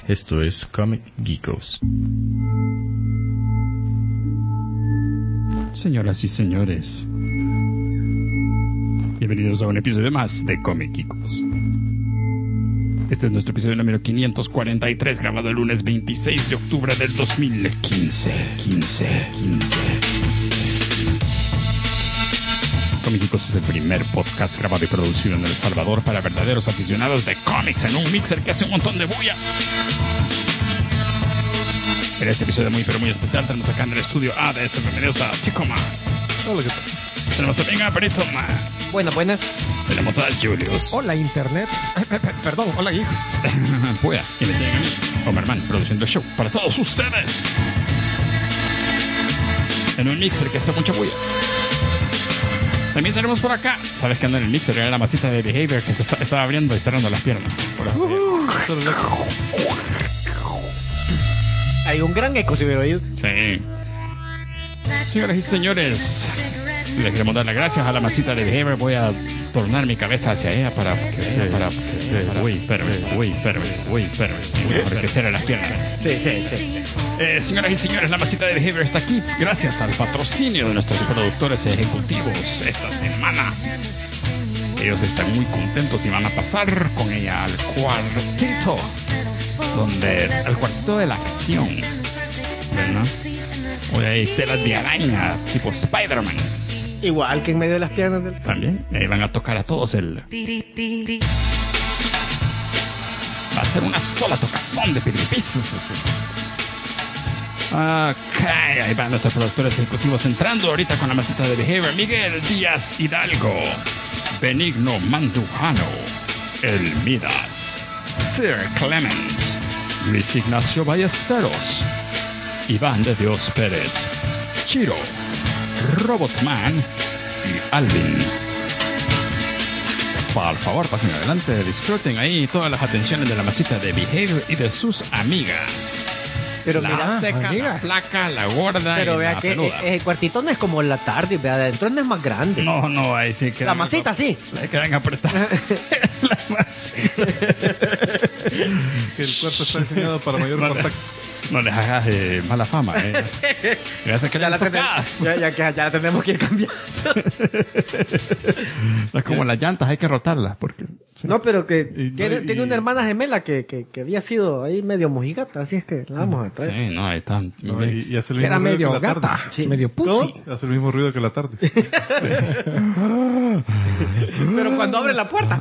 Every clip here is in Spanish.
Esto es Comic Geekos. Señoras y señores, bienvenidos a un episodio más de Comic Geekos. Este es nuestro episodio número 543, grabado el lunes 26 de octubre del 2015. Comic Geekos es el primer podcast grabado y producido en El Salvador para verdaderos aficionados de cómics en un mixer que hace un montón de bulla. En este episodio muy especial tenemos acá en el estudio ADS. Bienvenidos a Chicoma. Hola, ¿qué tal? Tenemos también a Perito Man. Buenas. Tenemos a Julius. Hola, Internet. Perdón, hola, geeks. Puya, y me tienen a mí, Omerman, produciendo el show para todos ustedes. En un mixer que hace mucha bulla. También tenemos por acá, ¿sabes qué anda en el mixer? Era la masita de Behavior que se estaba abriendo y cerrando las piernas. Hay un gran eco, si hubiera oído. Sí. Señoras y señores, les queremos dar las gracias a la masita de Behavior. Voy a tornar mi cabeza hacia ella para que cierre las piernas. Sí. Señoras y señores, la masita de Behavior está aquí gracias al patrocinio de nuestros productores ejecutivos esta semana. Ellos están muy contentos y van a pasar con ella al cuartito, al cuartito de la acción, ¿verdad? Hoy hay telas de araña tipo Spider-Man. Igual que en medio de las piernas del... También ahí van a tocar a todos va a ser una sola tocazón de piripis. Ok, ahí van nuestros productores ejecutivos entrando ahorita con la masita de Behavior. Miguel Díaz Hidalgo, Benigno Mandujano, El Midas, Sir Clemens, Luis Ignacio Ballesteros, Iván de Dios Pérez, Chiro, Robotman y Alvin. Por favor, pasen adelante, disfruten ahí todas las atenciones de la masita de Behavior y de sus amigas. Pero la mira, seca, amigas. la flaca, la gorda. Pero y vea la que peluda. el cuartito no es como la tarde, vea, adentro no es más grande. No, ahí sí quedan. La masita, sí. Le quedan apretadas. La masita. Que el cuerpo está diseñado para mayor contacto. No les hagas mala fama, Gracias que Ya le la tenemos que ir cambiando. No es como las llantas, hay que rotarlas. Porque... No, pero que Y- tiene una hermana gemela que había sido ahí medio mojigata, así es que la vamos a traer. Sí, no, ahí están. No, y hace el Que era mismo ruido medio que la gata, tarde. medio pussy. Hace el mismo ruido que la tarde. Pero cuando abre la puerta.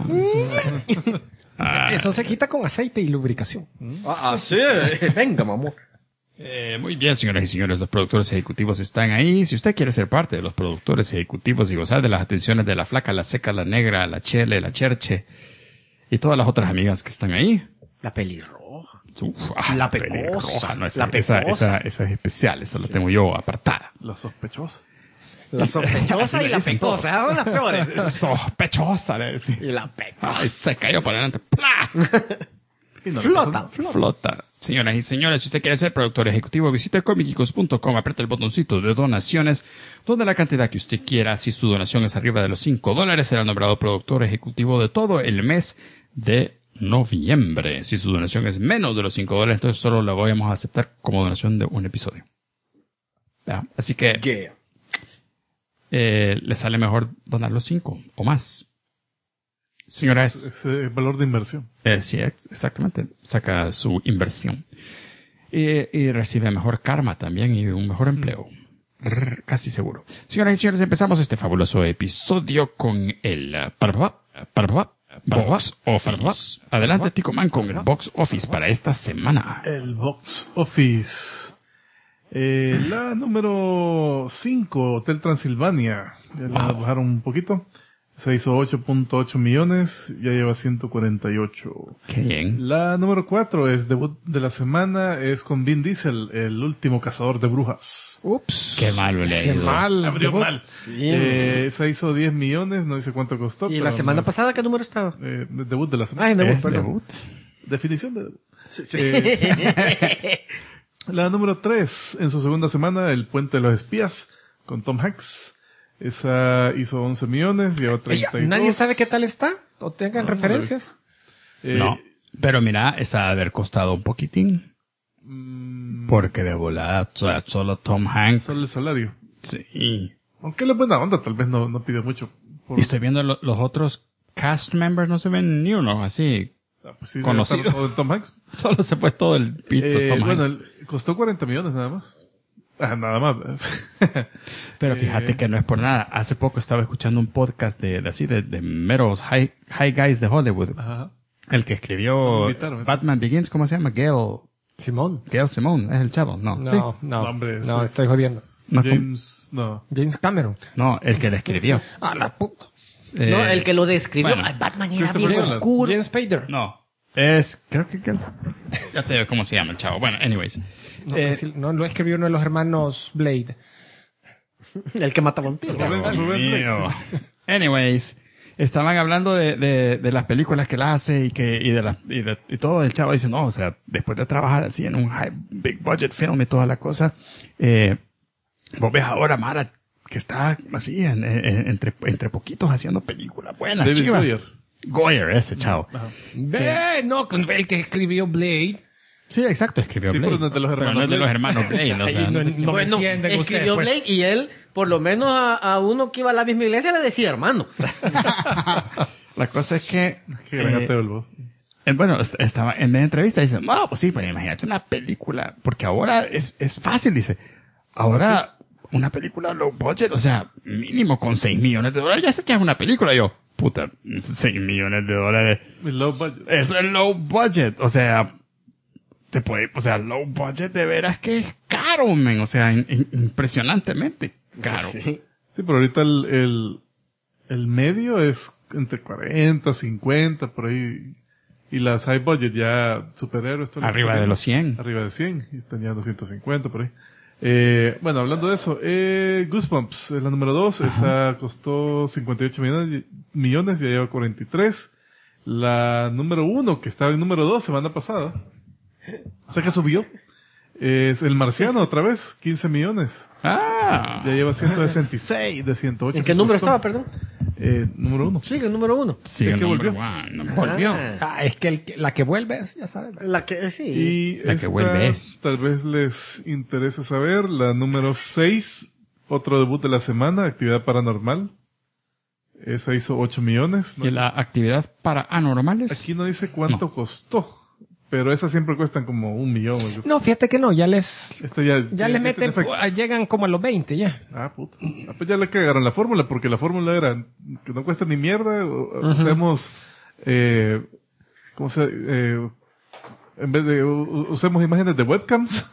Eso se quita con aceite y lubricación. Sí. Venga, mamá. Muy bien, señoras y señores, los productores ejecutivos están ahí. Si usted quiere ser parte de los productores ejecutivos y gozar de las atenciones de la flaca, la seca, la negra, la chele, la cherche y todas las otras amigas que están ahí. La pelirroja. La pecosa. pelirroja, no, La pecosa. esa es especial, esa la tengo yo apartada. La sospechosa. La sospechosa Así y le la dicen pecosa. Esas son las peores. Sospechosa, le decía. Y la pecosa. Ay, se cayó para adelante. ¡Pla! Flota. Señoras y señores, si usted quiere ser productor ejecutivo, visite comicgeekos.com, apriete el botoncito de donaciones, donde la cantidad que usted quiera, si su donación es arriba de los $5, será nombrado productor ejecutivo de todo el mes de noviembre. Si su donación es menos de los $5, entonces solo la vamos a aceptar como donación de un episodio. ¿Ya? Así que le sale mejor donar los 5 o más. Señoras, Es valor de inversión. sí, exactamente. Saca su inversión. Y recibe mejor karma también y un mejor empleo. Casi seguro. Señoras y señores, empezamos este fabuloso episodio con el Box Office. Adelante, Tico Man, con el Box Office para esta semana. El Box Office. La número 5, Hotel Transilvania. Ya la bajaron un poquito. Se hizo 8.8 millones, ya lleva 148. Qué bien. La número 4 es debut de la semana, es con Vin Diesel, el último cazador de brujas. Ups. Qué malo le ha Qué ido. mal. Abrió debut. mal. Se hizo 10 millones, no dice cuánto costó. ¿Y pero la semana no- pasada qué número estaba? debut de la semana. Ay, debut, ¿Es perdón. debut? Definición de debut. La número 3, en su segunda semana, El Puente de los Espías, con Tom Hanks. Esa hizo 11 millones, lleva 32. ¿Nadie sabe qué tal está? ¿O tengan referencias? No. Pero mira, esa ha de haber costado un poquitín. Porque de volada, o sea, solo Tom Hanks. Solo el salario. Sí. Aunque la buena onda, tal vez no pide mucho. Y estoy viendo los otros cast members, no se ven ni uno así. Pues sí, conocido. todo en Tom Hanks. Solo se fue todo el piso Tom Bueno, Hanks. costó 40 millones nada más. Nada más. Pero fíjate que no es por nada. Hace poco estaba escuchando un podcast de meros high guys de Hollywood. Ajá. El que escribió Invitaron, Batman Begins, ¿cómo se llama? Gail Simón. Simone, es el chavo, ¿no? No, ¿Sí? no, hombre, no, es- estoy jodiendo. No, James, no. James Cameron. No, el que le escribió. Ah, la puta. No, el que lo describió. bueno. Ay, Batman era Christopher bien Nolan. oscuro. James Spader. No. Creo que ya te digo cómo se llama el chavo. Bueno, anyways. No, no lo escribió uno de los hermanos Blade. El que mata vampiros. Rubén Mío. Anyways, estaban hablando de las películas que él hace y todo. El chavo dice, no, o sea, después de trabajar así en un big budget film y toda la cosa, vos ves ahora Mara que está así entre poquitos haciendo películas buenas, David chivas. Goyer. Goyer, ese chavo. No, con el que escribió Blade. Sí, exacto, escribió Sí, Blade. pero no es de los Pero hermanos no es de los Blade. hermanos Blade, o sea, Ahí no Bueno, me entienden escribió ustedes, pues. Blade y él, por lo menos a uno que iba a la misma iglesia, le decía hermano. la cosa es que Qué gran ateo el voz. bueno, estaba en media entrevista y dice, no, pues sí, pues imagínate una película, porque ahora es fácil, dice. Ahora, una película low budget, o sea, mínimo con $6 millones, ya se echa una película. Yo, puta, $6 millones. El low budget. Eso es low budget, o sea, low budget de veras que es caro, men, o sea, impresionantemente caro. Sí. Sí, pero ahorita el medio es entre 40, 50, por ahí. Y las high budget ya superhéroes. todo lo que Arriba está de bien. los 100. Arriba de 100. Y están ya 250 por ahí. Bueno, hablando de eso, Goosebumps es la número 2. Esa costó 58 millones, ya lleva 43. La número 1, que estaba en número 2 semana pasada. O sea que subió. Es El Marciano otra vez, 15 millones. Ah, Ya lleva 166 de 108. ¿En que qué número costó. estaba, perdón? Número 1. Sí, el número 1. sí, es el que number volvió. one, volvió. Ah, es que la que vuelve, ya sabes. La que, sí. Y La que esta, vuelve es. tal vez les interese saber, la número 6, otro debut de la semana, Actividad Paranormal. Esa hizo 8 millones. No ¿Y sé- la actividad para anormales? Aquí no dice cuánto costó, pero esas siempre cuestan como 1 millón. No, fíjate que no, ya les Esta ya le meten, meten efectos. llegan como a los 20 ya. Ah, puta. Ah, pues ya le cagaron la fórmula, porque la fórmula era que no cuesta ni mierda, usemos, ¿cómo se, en vez de, usemos imágenes de webcams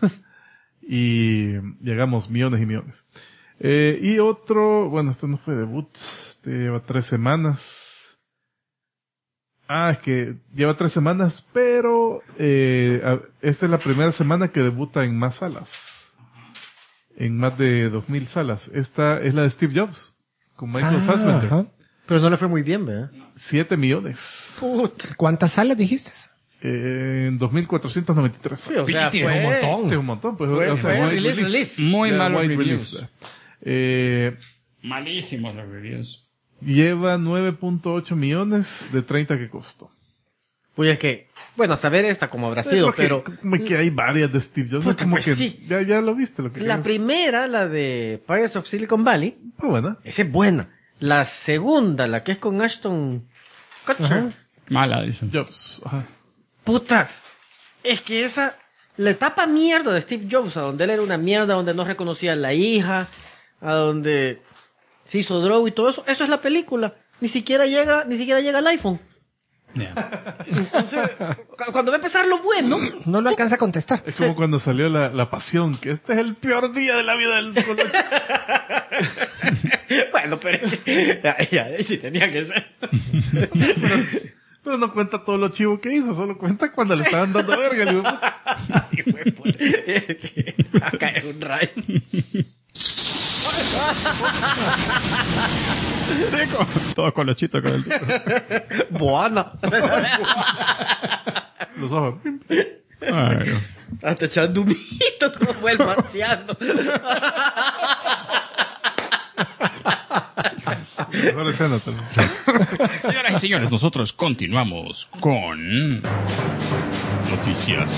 y hagamos millones y millones. Y otro, bueno, este no fue debut, este lleva 3 semanas. Ah, es que lleva 3 semanas, pero esta es la primera semana que debuta en más salas. En más de 2,000 salas. Esta es la de Steve Jobs, con Michael Fassbender. Ajá. Pero no le fue muy bien, ¿verdad? 7 millones. Puta. ¿Cuántas salas dijiste? En 2,493. Sí, o sea, Piti, es un fue... montón. Este es un montón, pues. Fue- o sea, fue wide release, release. Muy Ya, malos wide reviews. release, Malísimos los reviews. lleva 9.8 millones de 30 que costó. Pues es que, bueno, a saber esta como habrá sido, Creo pero... como que hay varias de Steve Jobs. Puta, como pues que sí. ya lo viste lo que La es. primera, la de Pirates of Silicon Valley, Pues buena. esa es buena. La segunda, la que es con Ashton Kutcher. Ajá. Mala, dicen. Jobs. Ajá. Puta, es que esa, la etapa mierda de Steve Jobs, a donde él era una mierda, donde no reconocía a la hija, a donde se hizo droga y todo eso, eso es la película. Ni siquiera llega al iPhone. Entonces, cuando va a empezar lo bueno, No lo alcanza a contestar. Es como cuando salió la pasión, que este es el peor día de la vida del Colocho. bueno, pero es que, ya, sí tenía que ser. Pero no cuenta todo lo chivo que hizo, solo cuenta cuando le estaban dando verga. Le digo, Y fue a caer un rayo. Todo colochito con el Boana. los ojos. Ay, Hasta echando un mito como fue el marciano. Mejor escena también. Señoras y señores, nosotros continuamos con... Noticias.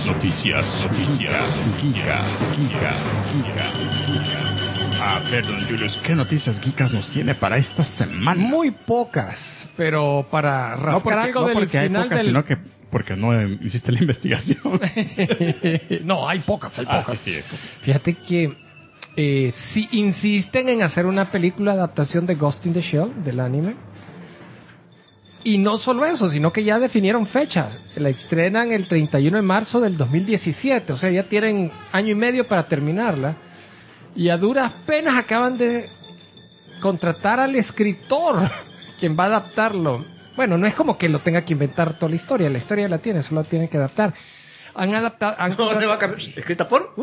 A ver, don Julius, ¿qué noticias geekas nos tiene para esta semana? Muy pocas, pero para rascar algo del porque hay final pocas, del... sino que porque no hiciste la investigación. No, hay pocas, hay pocas. Sí. Fíjate que si insisten en hacer una película adaptación de Ghost in the Shell, del anime. Y no solo eso, sino que ya definieron fechas. La estrenan el 31 de marzo del 2017. O sea, ya tienen año y medio para terminarla. Y a duras penas acaban de contratar al escritor, quien va a adaptarlo. Bueno, no es como que lo tenga que inventar toda la historia la tiene, solo la tienen que adaptar. Han adaptado... ¿Dónde va a cambiar? ¿Escrita por?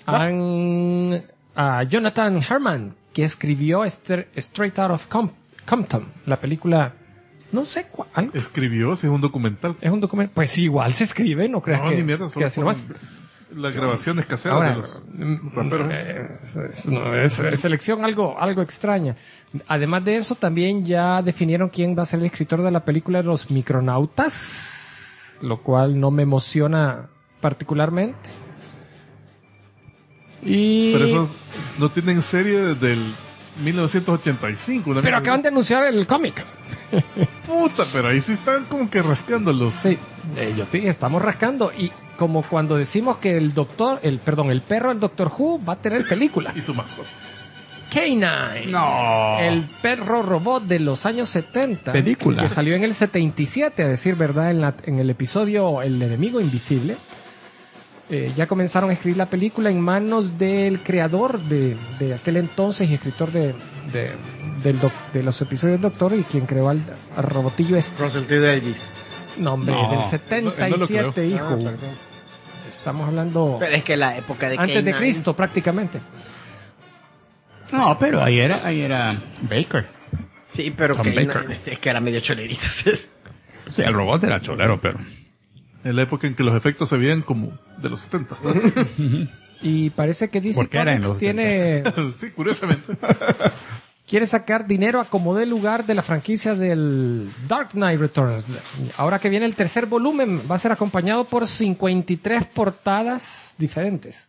A Jonathan Herman, que escribió Straight Out of Compton, la película... No sé cuál. Escribió, si es un documental. Es un documento. Pues igual se escribe, no creas No, que... ni mierda, que solo así nomás. las grabaciones caseras Ahora, de los raperos. es selección algo extraña. Además de eso, también ya definieron quién va a ser el escritor de la película Los Micronautas, lo cual no me emociona particularmente. Pero esos no tienen serie desde el 1985. Pero acaban de anunciar el cómic. Puta, pero ahí sí están como que rascándolos. Sí, yo te dije, estamos rascando. Y como cuando decimos que el perro del Doctor Who va a tener película. Y su mascota. K9. No. El perro robot de los años 70. Película. Que salió en el 77, a decir verdad, en el episodio El enemigo invisible. Ya comenzaron a escribir la película en manos del creador de aquel entonces y escritor de los episodios del Doctor y quien creó al robotillo Russell T. Davies. No, hombre, No, del 77, hijo. perdón. Estamos hablando Pero es que la época de antes de K9. Cristo, prácticamente. No, pero ahí era Baker. Sí, pero Tom K9 Baker. es que era medio cholerito. Sí, el robot era cholero, pero... En la época en que los efectos se veían como de los 70. Y parece que DC Porque era en Comics los Sí, curiosamente. quiere sacar dinero a como dé lugar de la franquicia del Dark Knight Returns. Ahora que viene el tercer volumen, va a ser acompañado por 53 portadas diferentes.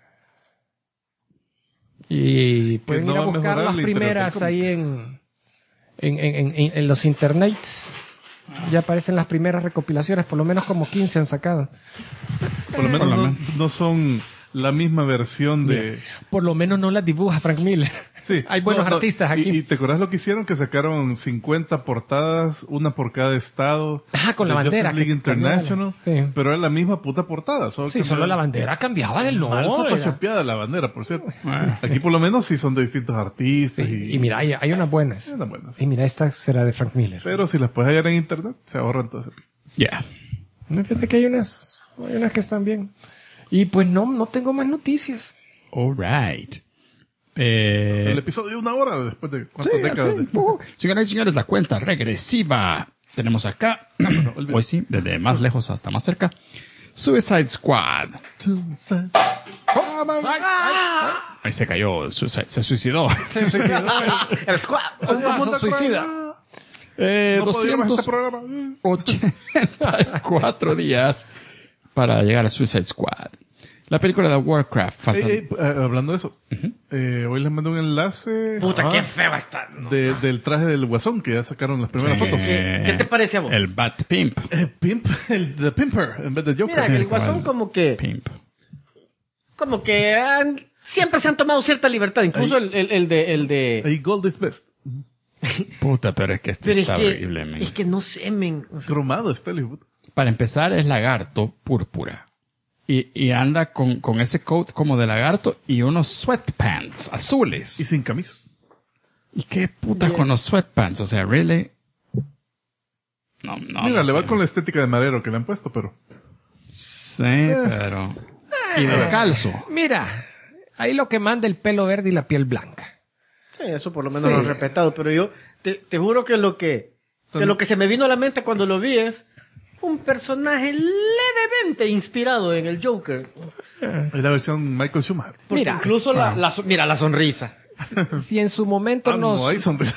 Y pueden no ir a va a buscar mejorar las la internet primeras del ahí en los internets. Ya aparecen las primeras recopilaciones, por lo menos como 15 han sacado. Por lo menos no son la misma versión de... Por lo menos no las dibuja Frank Miller. Sí. Hay buenos artistas aquí. ¿Y te acuerdas lo que hicieron? Que sacaron 50 portadas, una por cada estado. Con la de bandera. Justice League International. Sí. Pero era la misma puta portada. Sí, cambiaba- solo la bandera cambiaba del Mal nombre. photoshopeada la bandera, por cierto. Aquí por lo menos sí son de distintos artistas. Y mira, hay unas buenas. Eran buenas. Y mira, esta será de Frank Miller. Pero si las puedes hallar en internet, se ahorran toda esa pista. Yeah. Fíjate que hay unas que están bien. Y pues no tengo más noticias. All right. Es el episodio de 1 hora después de cuántas décadas. Señoras y señores, la cuenta regresiva. Tenemos acá, hoy sí, desde más lejos hasta más cerca, Suicide Squad. Ahí se cayó, se suicidó. Se suicidó El Squad. el suicida. No podríamos este programa. 284 días para llegar a Suicide Squad. La película de Warcraft. Faltan... Hablando de eso, hoy les mandé un enlace Puta, qué feo va a estar. del traje del Guasón, que ya sacaron las primeras fotos. ¿Qué te parece a vos? El Bat Pimp. Pimp, The Pimper, en vez de Joker. Mira, Sí, el Guasón cabal. como Pimp. que siempre se han tomado cierta libertad. Incluso el de... Ahí Gold is Best. Puta, pero es que este Pero está horrible, men. es que no sé, men. O sea, Cromado está el hijo. Para empezar, es lagarto púrpura. Y anda con ese coat como de lagarto y unos sweatpants azules. Y sin camisa. ¿Y qué puta con los sweatpants? O sea, ¿really? No, Mira, no le sé. va con la estética de madero que le han puesto, pero... Sí, pero... Y descalzo. Mira, ahí lo que manda el pelo verde y la piel blanca. sí, eso por lo menos Sí. lo he respetado. Pero yo te juro que lo que se me vino a la mente cuando lo vi es un personaje levemente inspirado en el Joker. Es la versión Michael Schumacher. Porque Mira. incluso mira la sonrisa. Si en su momento No hay sonrisa.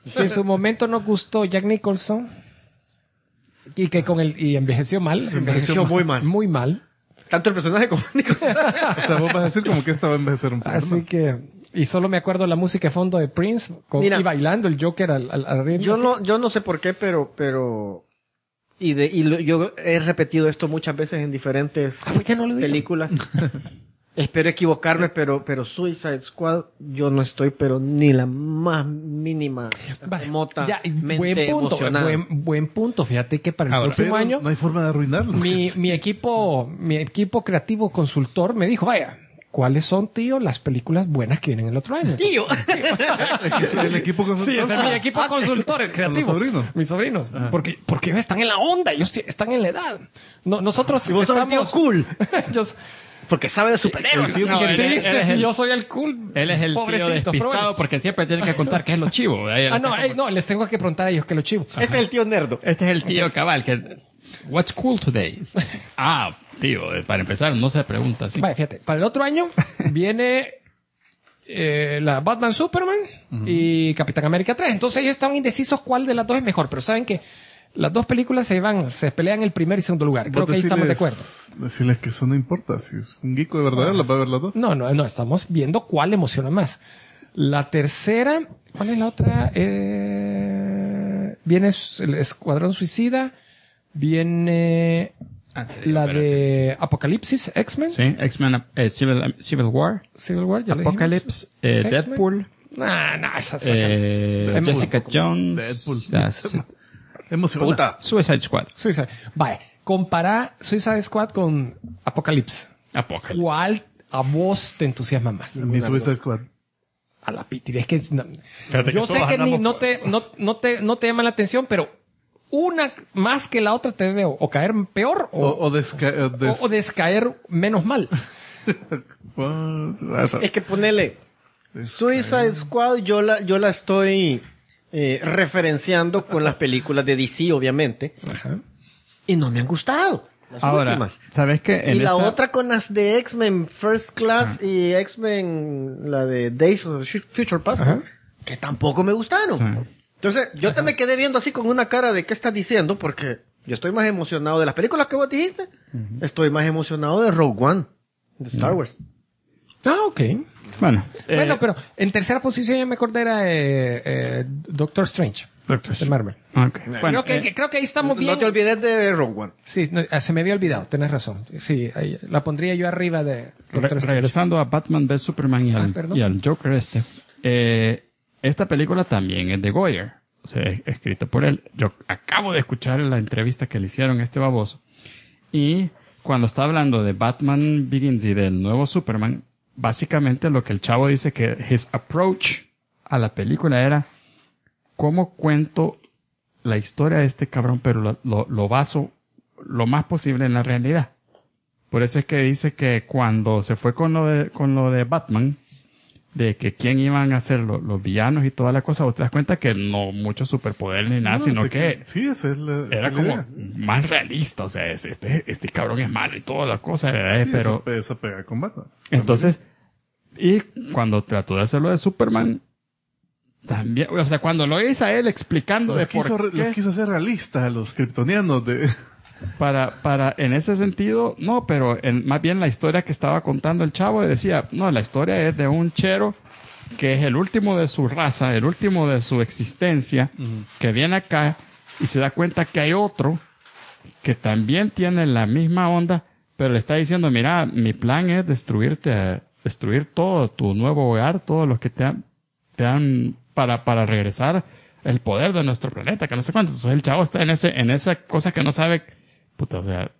Si en su momento nos gustó Jack Nicholson y que y envejeció mal. Envejeció muy mal. Muy mal. Tanto el personaje como Nicholson. O sea, vos vas a decir como que esta va a envejecer un poco. Así ¿no? que... Y solo me acuerdo la música de fondo de Prince Mira, y bailando el Joker al ritmo. Yo no sé por qué, pero yo he repetido esto muchas veces en diferentes ¿Por qué no lo digo? películas. Espero equivocarme, pero Suicide Squad yo no estoy, pero ni la más mínima remota mente emocionada. Buen punto. Fíjate que para el Ahora, próximo Pero año no hay forma de arruinarlo. mi equipo creativo consultor me dijo, vaya, ¿cuáles son, tío, las películas buenas que vienen el otro año? Tío. El equipo consultor. Sí, ese es mi equipo consultor, el creativo. los sobrinos. Mis sobrinos. Porque ellos están en la onda, ellos están en la edad. No, nosotros Y vos sos el tío cool. ellos, Porque sabe de superhéroes. No, qué él es triste, el- si yo soy el cool. Él es el tío Pobrecito, pero despistado bueno. porque siempre tiene que contar qué es lo chivo. Ahí él está como- No, les tengo que preguntar a ellos que lo chivo. Este es el tío nerdo. Este es el tío cabal que... What's cool today? Tío, para empezar, no se pregunta así. Vale, fíjate, para el otro año viene la Batman Superman y Capitán América 3. Entonces ellos estaban indecisos cuál de las dos es mejor, pero saben que las dos películas se pelean el primer y segundo lugar. Creo Vos que ahí estamos de decirles- acuerdo. Decirles que eso no importa. Si es un geeko de verdad, las va a ver las dos. No, estamos viendo cuál emociona más. La tercera, ¿cuál es la otra? Viene el Escuadrón Suicida, viene la de Apocalipsis, X-Men, Sí, X-Men, Civil War, Civil War, ya lo dijimos. Apocalypse, X-Men. Deadpool, Esa Deadpool. Jessica Jones, Deadpool. that's it. Emociona. Puta. Suicide Squad. Suicide. Vale, compara Suicide Squad con Apocalypse. Apocalypse. ¿Cuál a vos te entusiasma más? Mi Suicide Squad. A la piti. Es que Fíjate que yo sé todos que ni, andamos no te llama la atención, pero una más que la otra te debe o caer peor o descaer menos mal. Es que ponele Suicide Squad, yo la estoy referenciando con las películas de DC, obviamente, Ajá. y no me han gustado las Ahora, últimas. ¿sabes qué? Y la otra con las de X-Men First Class y X-Men, la de Days of Future Past, Ajá. que tampoco me gustaron. Sí. Entonces, yo te me quedé viendo así con una cara de qué estás diciendo, porque yo estoy más emocionado de las películas que vos dijiste. Estoy más emocionado de Rogue One, de Star Wars. Ah, ok. Bueno, Bueno, pero en tercera posición ya me acordé era Doctor Strange de Marvel. ok. Bueno, Creo que ahí estamos bien. No te olvides de Rogue One. Sí, se me había olvidado, tenés razón. Sí, ahí, la pondría yo arriba de Doctor Strange. regresando a Batman vs Superman perdón. y al Joker esta película también es de Goyer, o sea, escrita por él. Yo acabo de escuchar la entrevista que le hicieron a este baboso, y cuando está hablando de Batman Begins y del nuevo Superman, básicamente lo que el chavo dice que his approach a la película era cómo cuento la historia de este cabrón, pero lo baso lo más posible en la realidad. Por eso es que dice que cuando se fue con lo de Batman, de que quién iban a ser los villanos y toda la cosa, vos te das cuenta que no mucho superpoder ni nada, sino que Sí, esa es la era esa es la como idea. más realista. O sea, este cabrón es malo y toda la cosa, Sí, pero eso pega con Batman. entonces, y cuando trató de hacerlo de Superman, también, o sea, cuando lo hizo a él explicando de por qué, Lo quiso hacer realista a los kryptonianos de... para, en ese sentido, no, pero más bien la historia que estaba contando el chavo decía, no, la historia es de un chero que es el último de su raza, el último de su existencia, que viene acá y se da cuenta que hay otro que también tiene la misma onda, pero le está diciendo, mira, mi plan es destruir todo tu nuevo hogar, todos los que te han para regresar el poder de nuestro planeta, que no sé cuánto. Entonces el chavo está en esa cosa que no sabe, puta, o sea,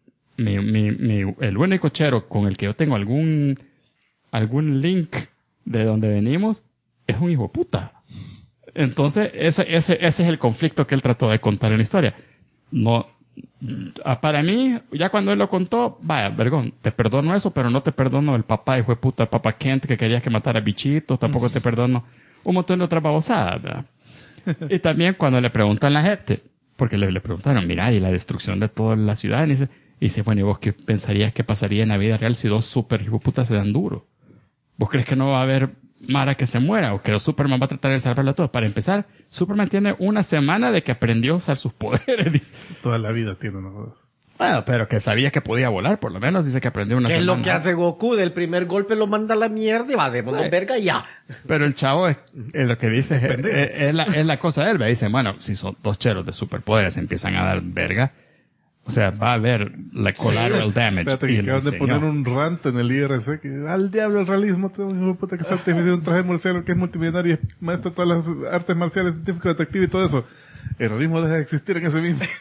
el único chero con el que yo tengo algún link de donde venimos es un hijo de puta. Entonces, ese es el conflicto que él trató de contar en la historia. No, para mí, ya cuando él lo contó, vaya, vergón, te perdono eso, pero no te perdono el papá, hijo de puta, papá Kent, que querías que matara bichitos, tampoco te perdono un montón de otras babosadas, ¿verdad? Y también cuando le preguntan a la gente, porque le preguntaron, mira, y la destrucción de toda la ciudad, y dice, bueno, ¿y vos qué pensarías que pasaría en la vida real si dos super hijo de puta se dan duro? ¿Vos crees que no va a haber mara que se muera o que Superman va a tratar de salvarlo todo. Para empezar, Superman tiene una semana de que aprendió a usar sus poderes. Dice. Toda la vida tiene una cosa. Bueno, pero que sabía que podía volar, por lo menos dice que aprendió una ¿Qué es semana. lo que hace Goku? Del primer golpe lo manda a la mierda y va de verga y ya. Pero el chavo es lo que dice es la cosa de él. Dice, bueno, si son dos cheros de superpoderes empiezan a dar verga, o sea, va a haber la collateral damage. Espérate, que acaban de poner un rant en el IRC que al diablo el realismo, tengo un puta que es artificial, un traje marcial que es multimillonario, es maestro de todas las artes marciales, científico, detective y todo eso. El realismo deja de existir en ese mismo.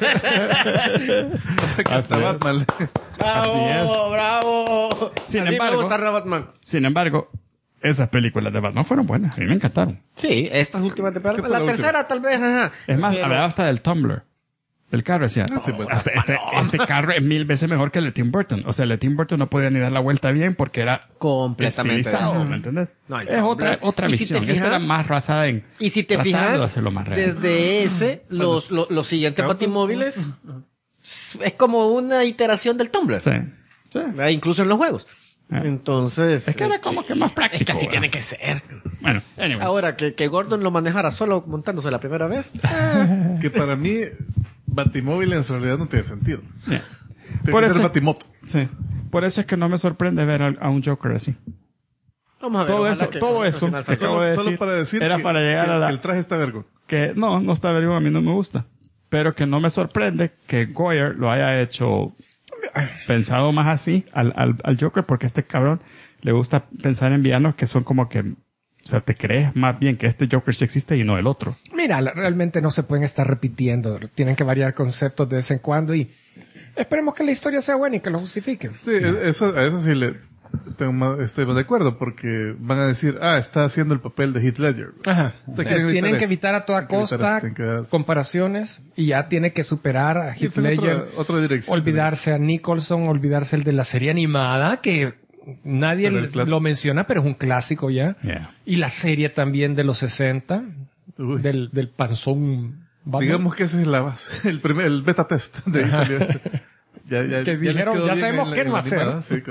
O sea que hasta Batman. Así es. ¡Bravo! Sin Así embargo- me gusta Batman. Sin embargo, esas películas de Batman fueron buenas. A mí me encantaron. Sí, estas últimas de ¿Qué fue La la tercera tal vez, ajá. Es más, Pero- hablaba hasta del Tumblr. El carro decía, sí, bueno. este carro es 1000 veces mejor que el de Tim Burton. O sea, el de Tim Burton no podía ni dar la vuelta bien porque era Completamente. estilizado, ¿me entiendes? No, el es Tumblr. otra Y si te visión. Esta era fijas- más basada en Y si te tratando de fijas, hacerlo más real. desde ese, los siguientes batimóviles es como una iteración del Tumblr. Sí. Sí. Incluso en los juegos. Ah. Entonces... Es que era como que más práctico. Es que así ¿verdad? tiene que ser. Bueno, anyways. Ahora, que Gordon lo manejara solo montándose la primera vez. Que para mí, Batimóvil en realidad no tiene sentido. Yeah. Tiene Por que eso- ser Batimoto. Sí. Por eso es que no me sorprende ver a un Joker así. Vamos a ver. Todo ojalá eso, que todo con al eso final que salga. acabo de Solo decir, para decir era que, para llegar a que la... el traje está vergo. que no está vergo, a mí no me gusta. Pero que no me sorprende que Goyer lo haya hecho pensado más así al Joker, porque a este cabrón le gusta pensar en villanos que son como que, o sea, te crees más bien que este Joker sí existe y no el otro. Mira, realmente no se pueden estar repitiendo. Tienen que variar conceptos de vez en cuando y esperemos que la historia sea buena y que lo justifiquen. Sí, a eso sí estoy más de acuerdo, porque van a decir, está haciendo el papel de Heath Ledger. Ajá. O sea, quieren Tienen evitar que eso. evitar a toda Tienen que evitar costa eso, tienen que- comparaciones y ya tiene que superar a Heath Irse en Ledger, otra dirección. olvidarse a Nicholson, olvidarse el de la serie animada que nadie Pero el clásico. lo menciona, pero es un clásico ya. Yeah. Y la serie también de los 60 Uy. del panzón Batman. Digamos que ese es la base, el beta test de ahí salió. Ya Que le dijeron, quedó ya bien sabemos en qué en no la hacer. animada, sí,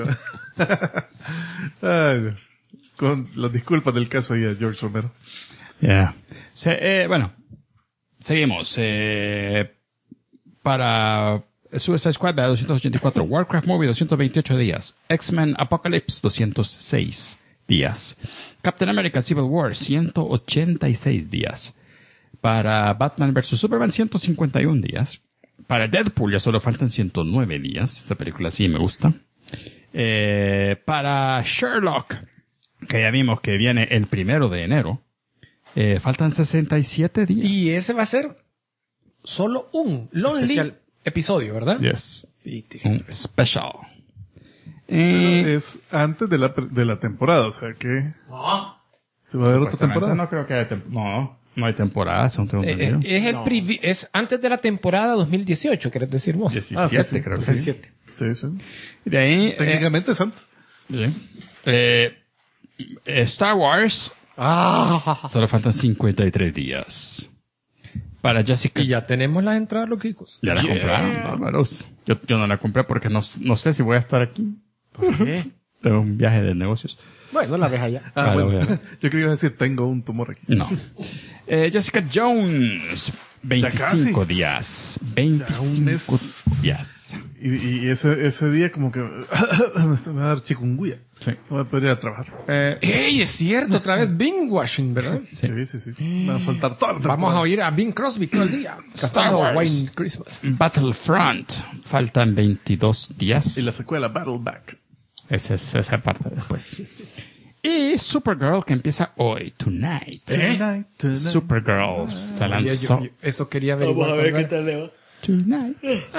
Ay, Dios. Con las disculpas del caso ahí a George Romero. Yeah. Bueno, seguimos. Para Suicide Squad, 284. Warcraft Movie, 228 días. X-Men Apocalypse, 206 días. Captain America Civil War, 186 días. Para Batman vs. Superman, 151 días. Para Deadpool ya solo faltan 109 días. Esa película sí me gusta. Para Sherlock, que ya vimos que viene el 1 de enero, faltan 67 días. Y ese va a ser solo un lonely Especial. episodio, ¿verdad? Yes. Un special. Es antes de la temporada, o sea que se va a ver otra temporada. No creo que haya no hay temporada, según tengo entendido. Es antes de la temporada 2018, ¿querés decir vos? 17, sí, creo que 17. Sí, sí. Y de ahí, Técnicamente es antes. Star Wars, solo faltan 53 días. Para Jessica. Y ya tenemos las entradas, los chicos. Ya la compraron, bárbaros. Yo no la compré porque no sé si voy a estar aquí. ¿Por qué? Tengo un viaje de negocios. Bueno, la deja ya. Vale, Bueno. voy a- Yo quería decir, tengo un tumor aquí. No. Jessica Jones, 25 días. 25 mes. días. Y ese día como que me va a dar chikungunya. Sí. No voy a poder ir a trabajar. ¡Ey, es cierto! Otra vez Bing washing, ¿verdad? Sí. Me van a soltar toda la temporada. Vamos a oír a Bing Crosby todo el día. Star Cantando Wars. White Christmas. Battlefront, faltan 22 días. Y la secuela Battleback. Esa es esa parte después. Y Supergirl, que empieza hoy, tonight. Tonight. Supergirl se lanzó Eso quería averiguar. tal le va. tonight.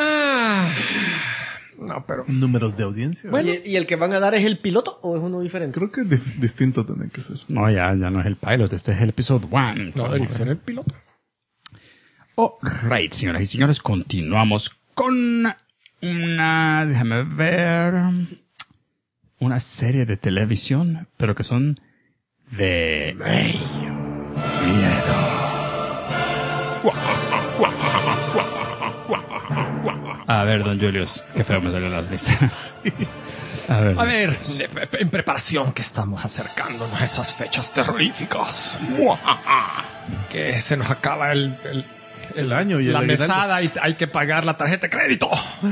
No, pero... Números de audiencia. Bueno. ¿Y el que van a dar es el piloto o es uno diferente? Creo que es distinto tiene que ser. No, ya no es el pilot, este es el episodio 1. No, debería ser el piloto. Alright, señoras y señores, continuamos con déjame ver, una serie de televisión, pero que son de miedo. A ver, don Julius, qué feo me salen las risas. A ver. En preparación que estamos acercándonos a esas fechas terroríficas. Que se nos acaba el año y la el aguinaldo. mesada y hay que pagar la tarjeta de crédito.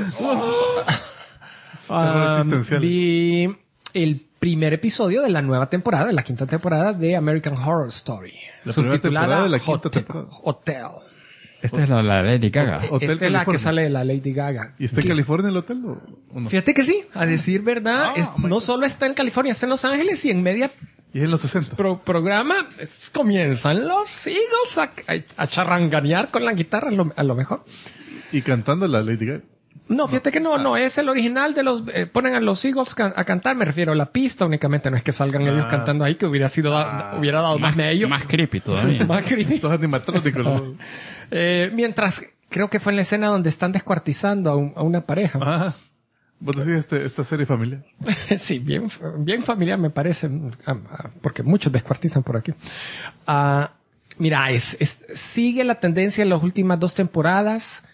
Terror existencial. Vi el primer episodio de la nueva temporada, de la quinta temporada de American Horror Story. La primera temporada de la quinta Hotel. temporada. Hotel. Esta es la Lady Gaga. Hotel Esta es la que California. sale de la Lady Gaga. ¿Y está en ¿Qué? California el hotel o no? Fíjate que sí, a decir verdad, no solo está en California, está en Los Ángeles y en media Y es en los 60. programa comienzan los Eagles a charranganear con la guitarra a lo mejor. Y cantando la Lady Gaga. No, fíjate que no es el original de los... ponen a los Eagles a cantar, me refiero a la pista únicamente, no es que salgan ellos cantando ahí, que hubiera dado más medio. Más creepy todavía. Más creepy. Todos animatrónicos. ¿no? Mientras, creo que fue en la escena donde están descuartizando a una pareja. Ajá. Vos decís esta serie familiar. Sí, bien familiar me parece, porque muchos descuartizan por aquí. Mira, sigue la tendencia en las últimas 2 temporadas.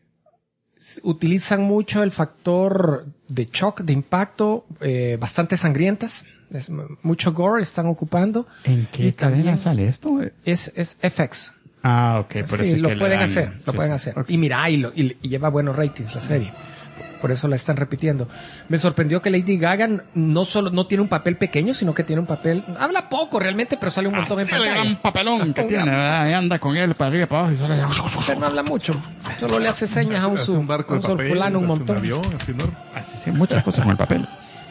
Utilizan mucho el factor de shock, de impacto, bastante sangrientas. Mucho gore están ocupando. ¿En Y qué cadena también sale esto? Es FX. Ah, ok. Por Sí, eso es lo que le pueden dan- hacer, lo sí, pueden sí. hacer. Y mira, y lleva buenos ratings la serie. Por eso la están repitiendo. Me sorprendió que Lady Gaga no tiene un papel pequeño, sino que tiene un papel... Habla poco realmente, pero sale un montón en Así el pantalla. gran papelón que Un tiene, gran- ¿verdad? Y anda con él para arriba y para abajo y sale... Pero no habla mucho. Solo le hace señas a Hace un barco de papel, fulano un hace montón. un avión, así enorme. Así sí, muchas cosas con el papel.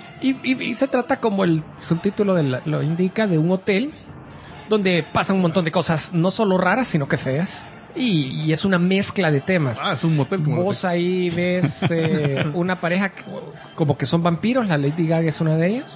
Y se trata, como el subtítulo lo indica, de un hotel donde pasan un montón de cosas, no solo raras, sino que feas. Y es una mezcla de temas. Ah, es un motel como el Vos ahí ves una pareja como que son vampiros, la Lady Gaga es una de ellas.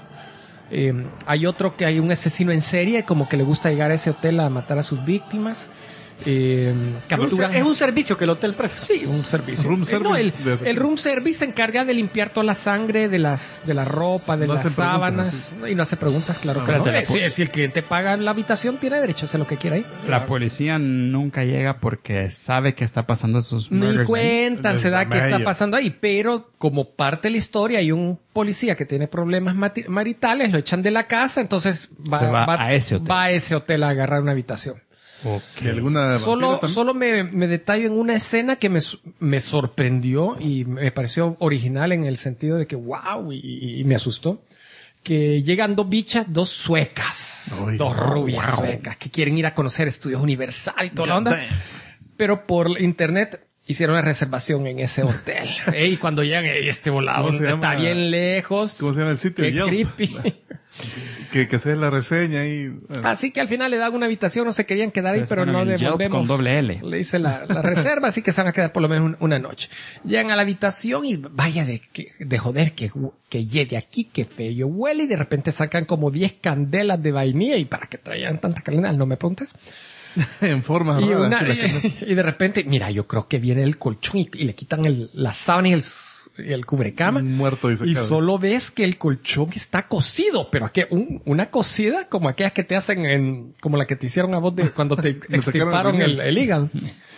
Hay otro que hay un asesino en serie, como que le gusta llegar a ese hotel a matar a sus víctimas. Capturan... Es un servicio que el hotel presta. Sí, un servicio. Room No, service de asesino. el room service se encarga de limpiar toda la sangre de la ropa, de No las hacen preguntas, sábanas. Y no hace preguntas, claro que Ah, no. espérate, Si el cliente paga la habitación, tiene derecho a hacer lo que quiera ahí. La policía nunca llega porque sabe que está pasando esos Ni murders ahí. cuentan, se da Desde que está medio. pasando ahí. Pero como parte de la historia, hay un policía que tiene problemas maritales, lo echan de la casa, entonces Se va a ese hotel. va a ese hotel a agarrar una habitación. ¿Y alguna vampira también? Solo me detallo en una escena que me sorprendió y me pareció original en el sentido de que wow, y me asustó. Que llegan 2 bichas, 2 suecas, Ay, 2 rubias wow. suecas, que quieren ir a conocer Estudios Universal y toda la onda. Pero por internet hicieron una reservación en ese hotel. Y cuando llegan, este volado ¿Cómo se está llama? bien lejos. ¿Cómo se llama el sitio? Qué Yelp. creepy. Que hace la reseña y... bueno. Así que al final le dan una habitación, no se querían quedar ahí, Les pero ponen no el Yelp devolvemos. con doble L. Le hice la reserva, así que se van a quedar por lo menos una noche. Llegan a la habitación y vaya de joder, que llegue aquí, que feo huele, y de repente sacan como 10 candelas de vainilla. ¿Y para qué traían tantas candelas? No me preguntes. En forma Y, rara. y de repente, mira, yo creo que viene el colchón y le quitan la sábana y el cubrecama. Muerto Y solo ves que el colchón está cocido, pero aquí una cocida como aquellas que te hacen como la que te hicieron a vos cuando te Me sacaron extirparon el el hígado.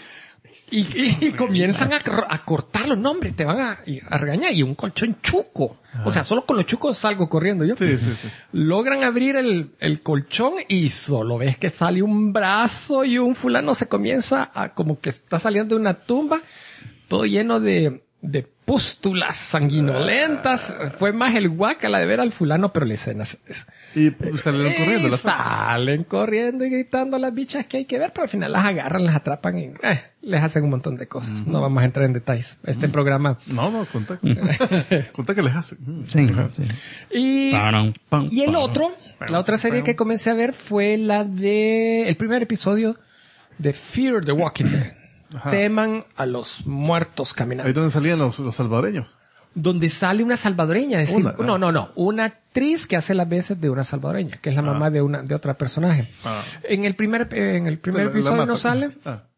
Y comienzan a cortarlo. No, hombre, te van a regañar. Y un colchón chuco. O sea, solo con los chucos salgo corriendo yo. Sí. Logran abrir el colchón y solo ves que sale un brazo y un fulano se comienza como que está saliendo de una tumba, todo lleno de pústulas sanguinolentas. Fue más el guácala de ver al fulano, pero la escena Y salieron corriendo. salen corriendo y gritando a las bichas que hay que ver, pero al final las agarran, las atrapan y les hacen un montón de cosas. No vamos a entrar en detalles. Este programa. No, contá. Contá que les hacen. Sí, sí. Y el pam. otro, la otra serie que comencé a ver fue el primer episodio de Fear the Walking Dead. Ajá. Teman a los muertos Ahí caminantes. donde salían los salvadoreños. Donde sale una salvadoreña, es decir, Una, no, una actriz que hace las veces de una salvadoreña, que es la mamá de otra personaje. En el primer episodio no sale.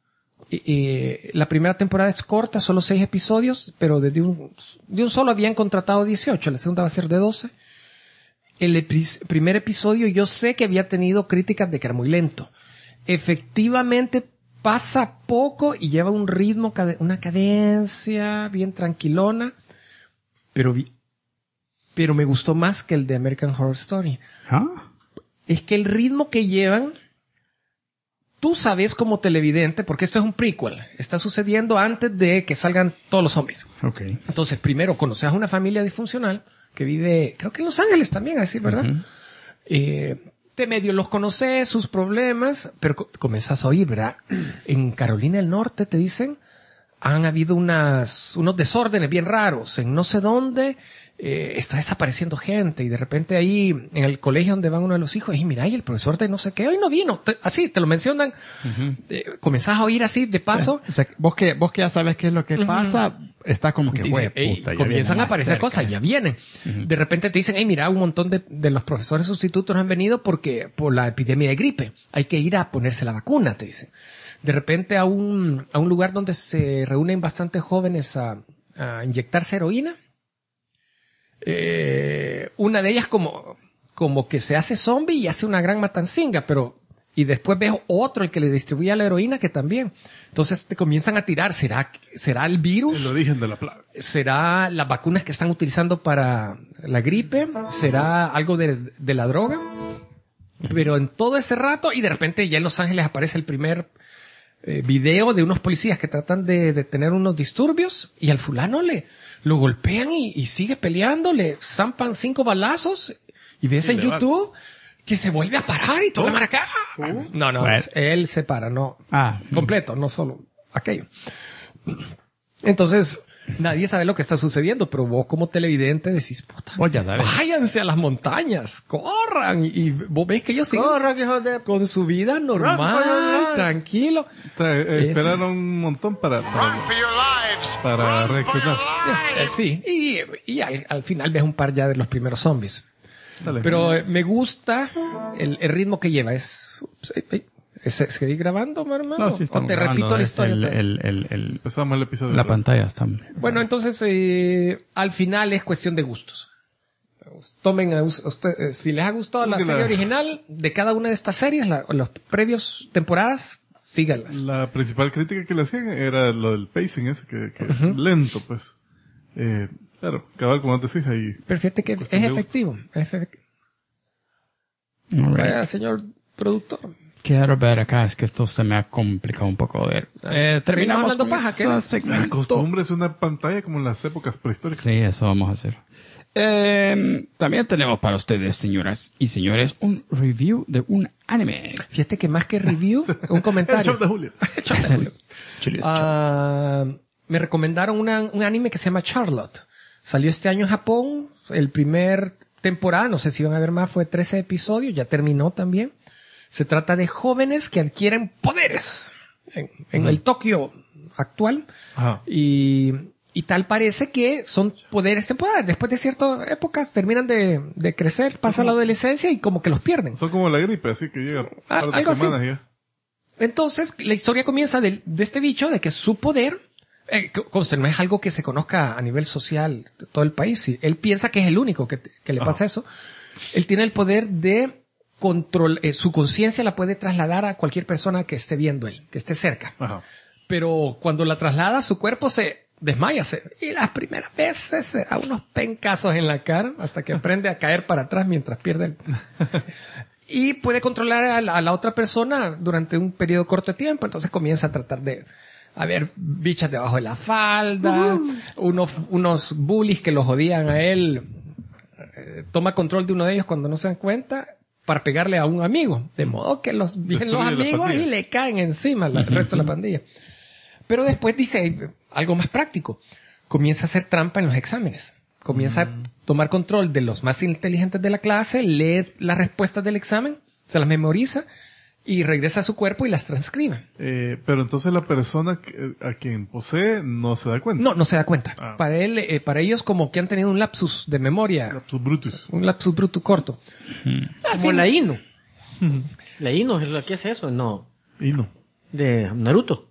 La primera temporada es corta, solo 6 episodios, pero de un solo habían contratado 18, la segunda va a ser de 12. El primer episodio yo sé que había tenido críticas de que era muy lento. Efectivamente pasa poco y lleva un ritmo, una cadencia bien tranquilona, pero pero me gustó más que el de American Horror Story. ¿Ah? Es que el ritmo que llevan, tú sabes como televidente, porque esto es un prequel, está sucediendo antes de que salgan todos los zombies. Ok. Entonces, primero conoces a una familia disfuncional que vive, creo que en Los Ángeles también, a decir verdad. Te medio los conoces, sus problemas, pero comenzás a oír, ¿verdad? En Carolina del Norte te dicen, han habido unos desórdenes bien raros, en no sé dónde, está desapareciendo gente, y de repente ahí, en el colegio donde van uno de los hijos, y mira, y el profesor de no sé qué, hoy no vino, así, te lo mencionan, comenzás a oír así, de paso. O sea, vos que ya sabes qué es lo que pasa, está como que, Dice, puta, ya comienzan viene a aparecer más cerca cosas, ya vienen. De repente te dicen, mira, un montón de los profesores sustitutos han venido por la epidemia de gripe. Hay que ir a ponerse la vacuna, te dicen. De repente a un lugar donde se reúnen bastantes jóvenes a inyectarse heroína. Una de ellas como que se hace zombie y hace una gran matancinga, y después ves otro, el que le distribuye la heroína, que también. Entonces te comienzan a tirar. ¿Será el virus? El origen de la plaga. ¿Será las vacunas que están utilizando para la gripe? ¿Será algo de la droga? Pero en todo ese rato, y de repente ya en Los Ángeles aparece el primer video de unos policías que tratan de detener unos disturbios, y al fulano lo golpean y sigue peleando, le zampan 5 balazos, y ves en YouTube que se vuelve a parar y toda la maraca. No, Bueno. él se para, no. Ah, Completo, no solo aquello. Entonces, nadie sabe lo que está sucediendo, pero vos como televidente decís, puta, vos ya sabes. váyanse a las montañas, corran, y vos ves que ellos siguen Corra, que hijo de... con su vida normal, Run. tranquilo. Esperaron un montón para reaccionar. Sí, y al final ves un par ya de los primeros zombies. Dale. Pero me gusta el ritmo que lleva. ¿Seguí grabando, mi hermano? No, sí, ¿O estamos te grabando, repito la es historia? Pues? Empezamos el episodio. la pantalla está. Bueno, entonces, al final es cuestión de gustos. Tomen a ustedes, si les ha gustado la serie original, de cada una de estas series, los previos temporadas, síganlas. La principal crítica que le hacían era lo del pacing ese, que lento, pues. Claro, cabal, como antes decís, ahí. Pero fíjate que es Cuestión de gusto. efectivo. All right. Vaya, señor productor. Quiero ver acá, es que esto se me ha complicado un poco de ver. Terminamos hablando con paja, ese ¿qué? segmento. Acostumbres una pantalla como en las épocas prehistóricas. Sí, eso vamos a hacer. También tenemos para ustedes, señoras y señores, un review de un anime. Fíjate que más que review, un El comentario. show de Julio. Es el Julius Me recomendaron un anime que se llama Charlotte. Salió este año en Japón, el primer temporada, no sé si van a ver más, fue 13 episodios, ya terminó también. Se trata de jóvenes que adquieren poderes en el Tokio actual. Ajá. Y tal parece que son poderes temporales. Después de ciertas épocas terminan de crecer, pasa la adolescencia y como que los pierden. Son como la gripe, así que llega un par de algo así. semanas ya. Entonces, la historia comienza de este bicho, de que su poder, conste, no es algo que se conozca a nivel social de todo el país. Sí, él piensa que es el único que le pasa eso. Él tiene el poder de control, su conciencia la puede trasladar a cualquier persona que esté viendo él, que esté cerca. Ajá. Pero cuando la traslada, su cuerpo se desmaya. Y las primeras veces se da unos pencazos en la cara hasta que aprende a caer para atrás mientras pierde el... Y puede controlar a la otra persona durante un periodo corto de tiempo. Entonces comienza a tratar de haber bichas debajo de la falda, unos bullies que lo jodían a él. Toma control de uno de ellos cuando no se dan cuenta para pegarle a un amigo. De modo que vienen los Destruye la amigos pandilla. y le caen encima el resto de la pandilla. Pero después dice algo más práctico. Comienza a hacer trampa en los exámenes. Comienza a tomar control de los más inteligentes de la clase, lee las respuestas del examen, se las memoriza y regresa a su cuerpo y las transcribe. Pero entonces la persona a quien posee no se da cuenta. No se da cuenta. Ah. Para ellos como que han tenido un lapsus de memoria. Lapsus brutus. Un lapsus bruto corto. Al Como fin- la Inu. La Inu es la que hace eso, no. Y no. De Naruto.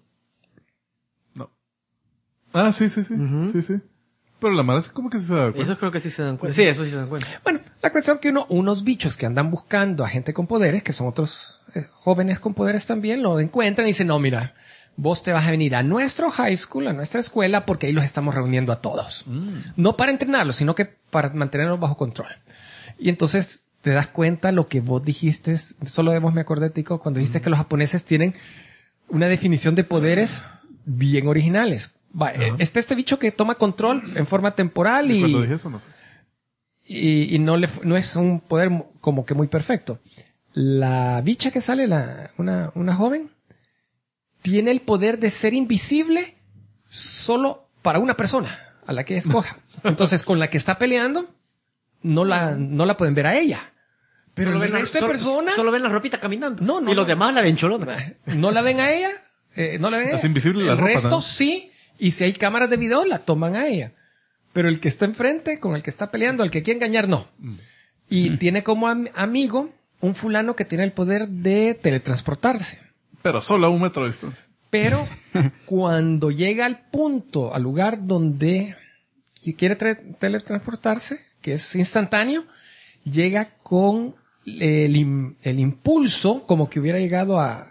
No. Ah, sí. Ujú. Sí. Pero la mara es como que se da cuenta. Eso creo que sí se dan cuenta. Sí, eso sí se dan cuenta. Bueno, la cuestión es que unos bichos que andan buscando a gente con poderes, que son otros jóvenes con poderes también, lo encuentran y dicen, no, mira, vos te vas a venir a nuestro high school, a nuestra escuela, porque ahí los estamos reuniendo a todos. No para entrenarlos, sino que para mantenerlos bajo control. Y entonces te das cuenta lo que vos dijiste, solo de vos me acordé, Tico, cuando dijiste que los japoneses tienen una definición de poderes bien originales. Está este bicho que toma control en forma temporal y cuando dije eso, no sé. Y no es un poder como que muy perfecto. La bicha que sale, una joven, tiene el poder de ser invisible solo para una persona, a la que escoja. Entonces, con la que está peleando, no la pueden ver a ella. Pero el resto de personas... Solo ven la ropita caminando. No, y los demás la ven cholona. No la ven a ella. No la ven a ella. Es invisible la el ropa, resto ¿no? sí. Y si hay cámaras de video, la toman a ella. Pero el que está enfrente, con el que está peleando, el que quiere engañar, no. Y tiene como amigo un fulano que tiene el poder de teletransportarse. Pero solo a 1 metro de distancia. Pero cuando llega al punto, al lugar donde quiere teletransportarse, que es instantáneo, llega con el impulso como que hubiera llegado a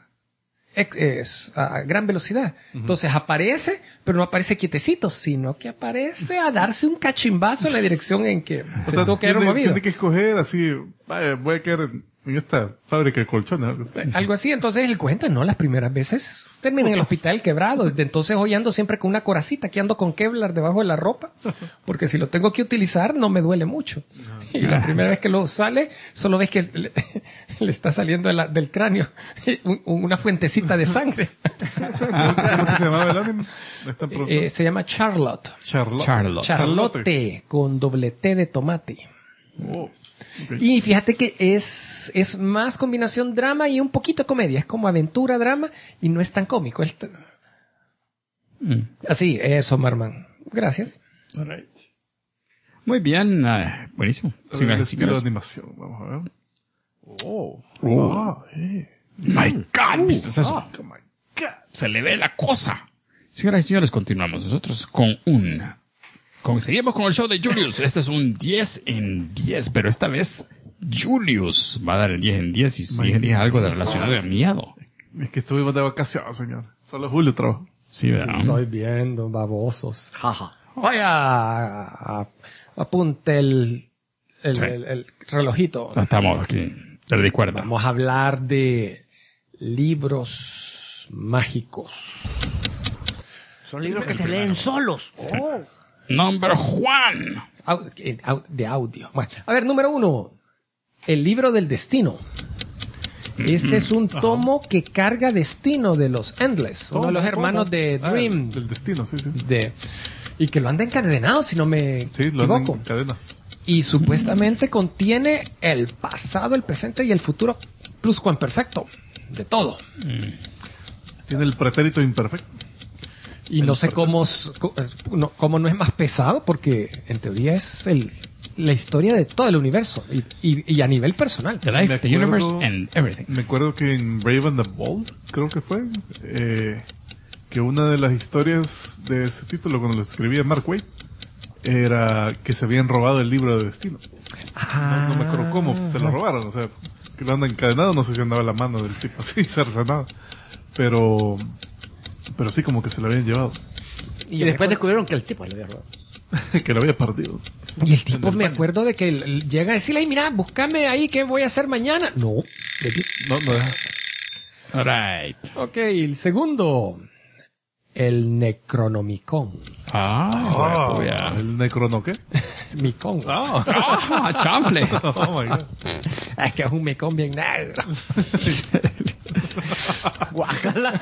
gran velocidad. Entonces aparece, pero no aparece quietecito, sino que aparece a darse un cachimbazo en la dirección en que se tuvo que haber movido. Tiene que escoger así, voy a quedar en esta fábrica de colchones. Algo así. Entonces él cuenta, no, las primeras veces termina en el hospital quebrado. Desde entonces hoy ando siempre con una coracita, que ando con Kevlar debajo de la ropa, porque si lo tengo que utilizar no me duele mucho. Y la primera vez que lo sale, solo ves que le está saliendo del cráneo una fuentecita de sangre. ¿Cómo que se llamaba el anime? Se llama Charlotte. Charlotte. Charlotte con doble T de tomate. Oh. Okay. Y fíjate que es más combinación drama y un poquito comedia. Es como aventura, drama y no es tan cómico. Así, eso, Marman. Gracias. All right. Muy bien. Buenísimo. El estilo de animación. Vamos a ver. Oh. My God. ¿Viste eso? Oh my God. Se le ve la cosa. Señoras y señores, continuamos nosotros seguimos con el show de Julius. Este es un 10 en 10, pero esta vez Julius va a dar el 10 en 10 y si es algo de relacionado al miedo. Es que estuvimos de vacaciones, señor. Solo Julio trabaja. Sí, ¿verdad? Estoy viendo, babosos. Jaja. Vaya, apunte el relojito. Estamos aquí. Le recuerda. Vamos a hablar de libros mágicos. Son libros que se leen solos. Oh. Number 1. De audio. Bueno, a ver, número 1. El libro del destino. Este es un tomo que carga destino de los Endless, uno de los hermanos de Dream. Del destino, sí. Y que lo anda encadenado, si no me equivoco. En cadenas. Y supuestamente contiene el pasado, el presente y el futuro pluscuamperfecto. De todo. Tiene el pretérito imperfecto. Y no sé cómo no es más pesado, porque en teoría es la historia de todo el universo y a nivel personal. The life, the universe and everything. Me acuerdo que en Brave and the Bold, creo que fue, que una de las historias de ese título, cuando lo escribía Mark Waid, era que se habían robado el libro de destino. No me acuerdo cómo se lo robaron, o sea, que lo andan encadenado, no sé si andaba la mano del tipo así, cercenado. Pero sí, como que se lo habían llevado. Y después descubrieron que el tipo le había robado. Que lo había perdido. Y el tipo, me acuerdo de que llega a decirle, mira, búscame ahí, ¿qué voy a hacer mañana? No deja. All right. Ok, el segundo. El Necronomicon. ¿El Necrono qué? Micón. Chanfle. Oh my God. Es que es un micón bien negro. Guácala.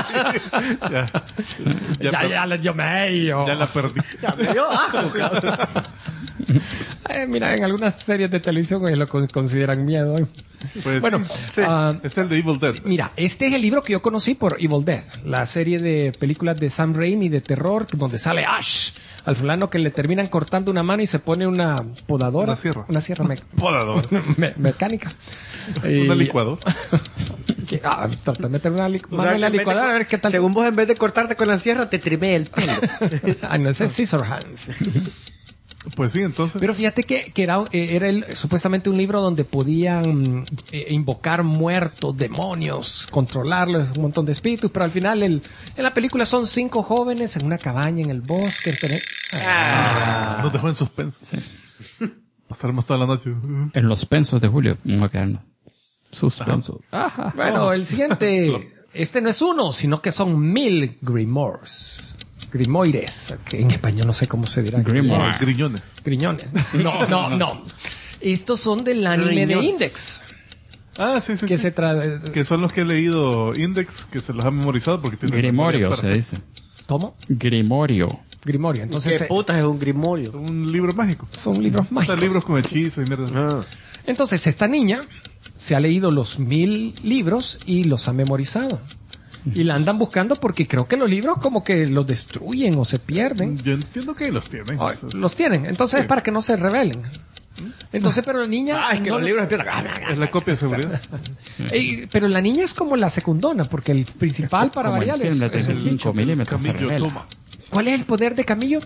Ya la perdí. Ya me dio asco, cabrón. Mira, en algunas series de televisión lo consideran miedo. Pues bueno, sí. Este es el de Evil Dead. Mira, este es el libro que yo conocí por Evil Dead, la serie de películas de Sam Raimi de terror, donde sale Ash, al fulano que le terminan cortando una mano y se pone una podadora. Una sierra podadora. Mecánica. Una licuadora. Trata de meter una mano en la licuadora a ver qué tal. Según vos, en vez de cortarte con la sierra, te trimé el pelo. No, ese es Scissorhands. Pues sí, entonces. Pero fíjate que era supuestamente un libro donde podían invocar muertos, demonios, controlarlos, un montón de espíritus, pero al final en la película son 5 jóvenes en una cabaña en el bosque. Nos dejó en suspenso. Sí. Pasaremos toda la noche. En los pensos de Julio. Vamos a quedarnos. Suspenso. Bueno, el siguiente, este no es uno, sino que son 1000 grimoires. Grimoires, que en español no sé cómo se dirá. Grimoire. Griñones. Griñones. No. Estos son del anime de Index. Ah, sí. Que se trae... Que son los que he leído Index, que se los han memorizado porque tienen... Grimorio memoria se perfecta. dice. ¿Cómo? Grimorio. Grimorio. Entonces, ¿Qué putas es un grimorio? Un libro mágico. son libros mágicos. Libros con hechizos y mierda. Entonces, esta niña se ha leído los 1000 libros y los ha memorizado. Y la andan buscando porque creo que los libros como que los destruyen o se pierden. Yo entiendo que ahí los tienen. Ay, Entonces, los tienen. Entonces es para que no se rebelen. Entonces, pero la niña... Es que no- los libros empiezan... es la copia de seguridad. pero la niña es como la secundona, porque el principal para Como el variar film de es un 35 bicho. milímetros se Camillo revela. toma. ¿Cuál es el poder de Camillo?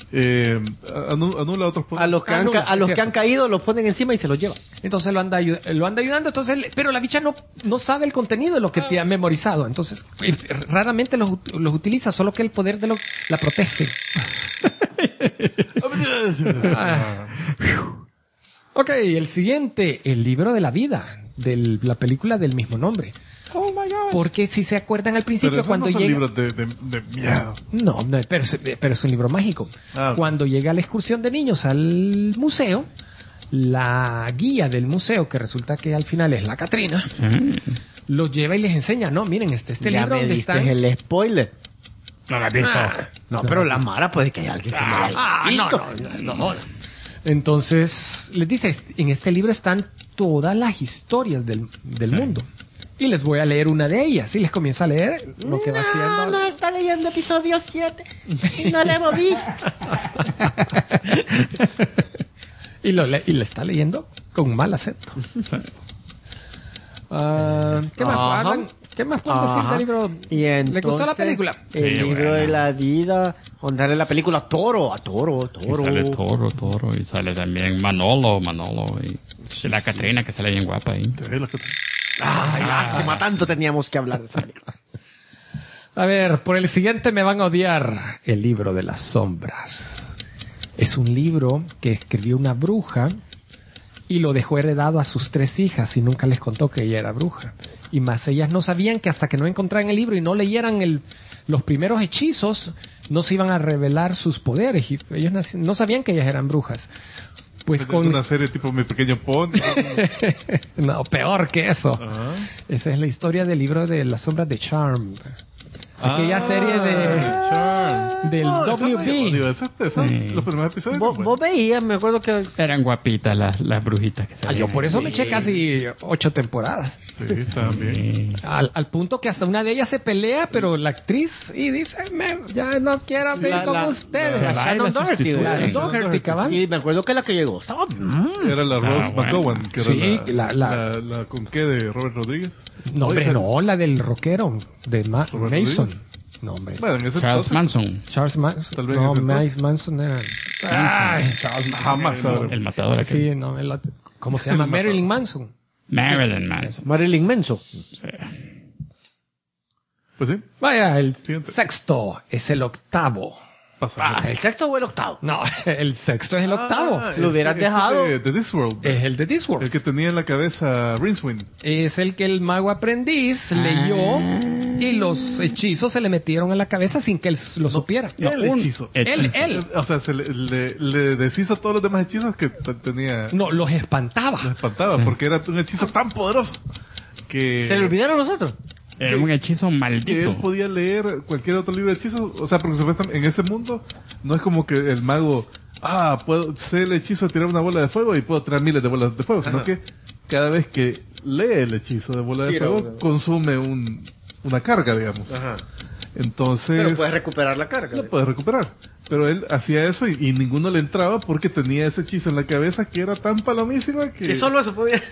Anula otros poderes. A los que, han, Anula, a los es que han cierto. caído los ponen encima y se los llevan. Entonces lo anda ayudando. Entonces, pero la bicha no sabe el contenido de lo que te ha memorizado. Entonces, raramente los utiliza, solo que el poder de la protege. Ok, el siguiente, el libro de la vida, de la película del mismo nombre. Oh my God. Porque si se acuerdan al Pero principio, esos cuando no son llega... libros de miedo. No, pero es un libro mágico. Ah, ok. Cuando llega la excursión de niños al museo, la guía del museo, que resulta que al final es la Catrina, los lleva y les enseña, no, miren, este Ya libro me donde diste están... el spoiler. No lo has visto. No, pero la Mara puede que haya alguien que no la haya visto. No. Entonces, les dice, en este libro están todas las historias del mundo. Y les voy a leer una de ellas. Y les comienza a leer lo que va haciendo. No, está leyendo episodio 7. Y no lo hemos visto. Y le está leyendo con mal acento. ¿Qué más? Ajá. Hablan- ¿Qué más pueden decir Ajá. del libro? Y entonces, ¿Le gustó la película? El Sí, libro bueno. de la vida. Donde la película Toro. Y sale Toro. Y sale también Manolo. Y la Catrina, que sale bien guapa ahí. Ay, lástima, tanto teníamos que hablar de esa película. A ver, por el siguiente me van a odiar. El libro de las sombras. Es un libro que escribió una bruja y lo dejó heredado a sus 3 hijas y nunca les contó que ella era bruja. Y más ellas no sabían que hasta que no encontraran el libro y no leyeran los primeros hechizos, no se iban a revelar sus poderes. Y ellos no sabían que ellas eran brujas. Pues con... una serie tipo Mi Pequeño Pony. No, peor que eso. Ajá. Esa es la historia del libro de las sombras de Charm. Aquella serie del WB. Sí. Los primeros episodios. Vos veías, me acuerdo que... Eran guapitas las brujitas que Ah, salían. yo por eso me eché casi 8 temporadas. Sí, estaban bien. Al punto que hasta una de ellas se pelea, pero la actriz y dice, ya no quiero seguir La- con la- ustedes. se va y Shannon la Doherty, sustituye. La güey. Doherty, cabal. Y me acuerdo que la que llegó estaba... Era la Rose bueno. McGowan, que era Sí, la con qué de Robert Rodríguez. No, hombre, Esa- no, la del rockero, de Robert Mason. Rodríguez. No, hombre. Bueno, en ese Charles entonces, Manson. Charles Manson. Tal vez No, ese entonces. Manson era... Ay, Charles Manson. jamás sabremos. El matador aquel. Sí, no, ¿cómo se llama? El Marilyn Manson. Marilyn Manson. Marilyn Manson. Pues sí, Vaya, el Siguiente. sexto es el octavo. pasa. ¿El sexto o el octavo? No, el sexto es el octavo. Lo hubieras dejado. De Discworld. Es el de Discworld. El que tenía en la cabeza Rincewind. Es el que el mago aprendiz leyó y los hechizos se le metieron en la cabeza sin que él lo supiera. El hechizo. Él. O sea, se le deshizo todos los demás hechizos que tenía. No, los espantaba. Lo espantaba, porque era un hechizo tan poderoso que, ¿Se le olvidaron los otros? Era un hechizo que él maldito. podía leer cualquier otro libro de hechizos. O sea, porque supuestamente en ese mundo no es como que el mago, sé el hechizo de tirar una bola de fuego y puedo tirar miles de bolas de fuego, sino que cada vez que lee el hechizo de bola de Tira fuego, una. consume una carga, digamos. Ajá. Entonces, Pero puedes recuperar la carga. lo puedes recuperar. Pero él hacía eso y ninguno le entraba porque tenía ese hechizo en la cabeza que era tan palomísima que... Que solo eso podía...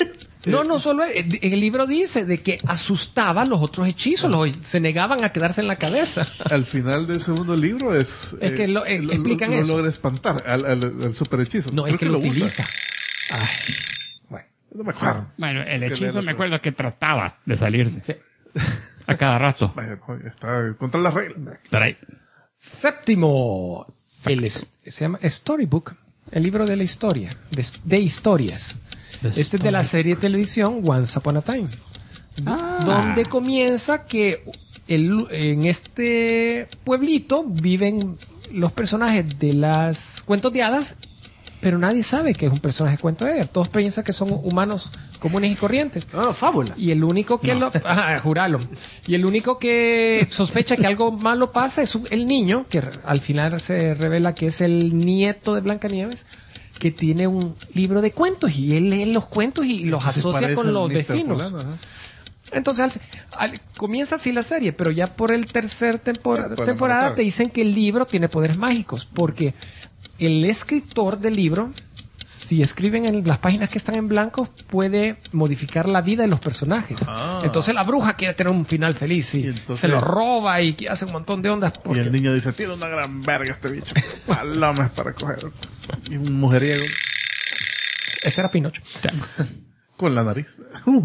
No solo en el libro dice de que asustaba los otros hechizos, se negaban a quedarse en la cabeza. Al final del segundo libro es que explican eso. logra espantar al super hechizo. No, Creo es que lo usa. utiliza. Ay, bueno. No me acuerdo. Bueno, el Que hechizo lea me los acuerdo que trataba de salirse. Sí. A cada rato. Vaya, no, está contra las reglas. Pero ahí. Séptimo. Se llama Storybook, el libro de la historia, de historias. Este es de la serie de televisión Once Upon a Time. Donde comienza que en este pueblito viven los personajes de las cuentos de hadas, pero nadie sabe que es un personaje de cuento de hadas. Todos piensan que son humanos comunes y corrientes. Fábula. Y el único que juralo. Y el único que sospecha que algo malo pasa es el niño, que al final se revela que es el nieto de Blancanieves, que tiene un libro de cuentos y él lee los cuentos y los asocia con los vecinos. Fulano, Entonces comienza así la serie, pero ya por el tercer temporada empezar. te dicen que el libro tiene poderes mágicos, porque el escritor del libro, si escriben en las páginas que están en blanco, puede modificar la vida de los personajes. Entonces la bruja quiere tener un final feliz y entonces- se lo roba y hace un montón de ondas. Y Porque... el niño dice, tiene una gran verga este bicho. Palomas para coger. Y un mujeriego Ese era Pinocho. con la nariz.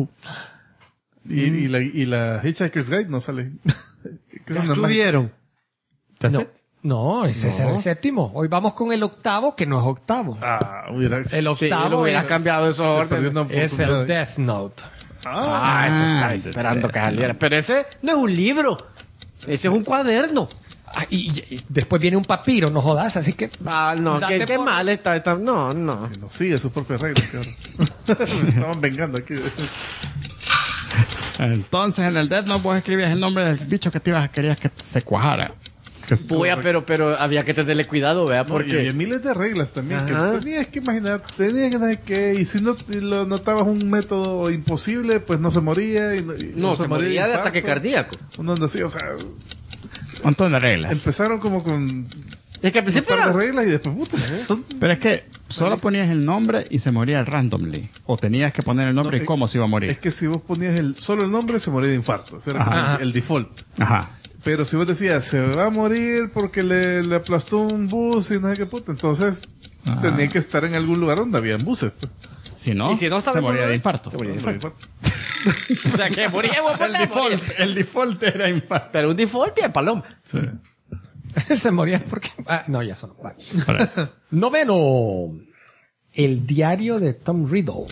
Y la Hitchhiker's Guide no sale. ¿Qué son las ¿Estuvieron? No, ese era el séptimo. Hoy vamos con el octavo, que no es octavo. hubiera... El Sí, él octavo hubiera es, cambiado esos se perdió órdenes. una es el oportunidad. Death Note. Ese estaba esperando que saliera. Pero ese no es un libro. Ese es un cuaderno. Y después viene un papiro, no jodas, así que... No, Date qué por- mal está. No. Si no sigue sus propias reglas, cabrón. Me estaban vengando aquí. Entonces, en el Death Note vos escribías el nombre del bicho que querías que se cuajara. Pero había que tenerle cuidado, vea, No, y había porque... miles de reglas también Ajá. que tenías que imaginar, tenías que saber qué, y si no lo notabas un método imposible, pues no se moría y No, se moría de infarto. ataque cardíaco. Uno anda así, o sea, Un montón de reglas. empezaron como con Es que al un principio par de era... reglas y después, puta, son... Pero es que solo ponías el nombre y se moría randomly. O tenías que poner el nombre No, y cómo se iba a Es morir. que si vos ponías solo el nombre, se moría de infarto. Ese era como Ajá. el default. Ajá. Pero si vos decías, se va a morir porque le aplastó un bus y no sé qué puta, entonces tenía que estar en algún lugar donde había buses. Pues. Si no, Y si no estaba se en moría de lugar, infarto. se moría de Hombre, infarto. O sea, que moríamos por El default era infarto. Pero un default y el paloma. Sí. se moría porque... no, ya sonó. Vale. Noveno. El diario de Tom Riddle.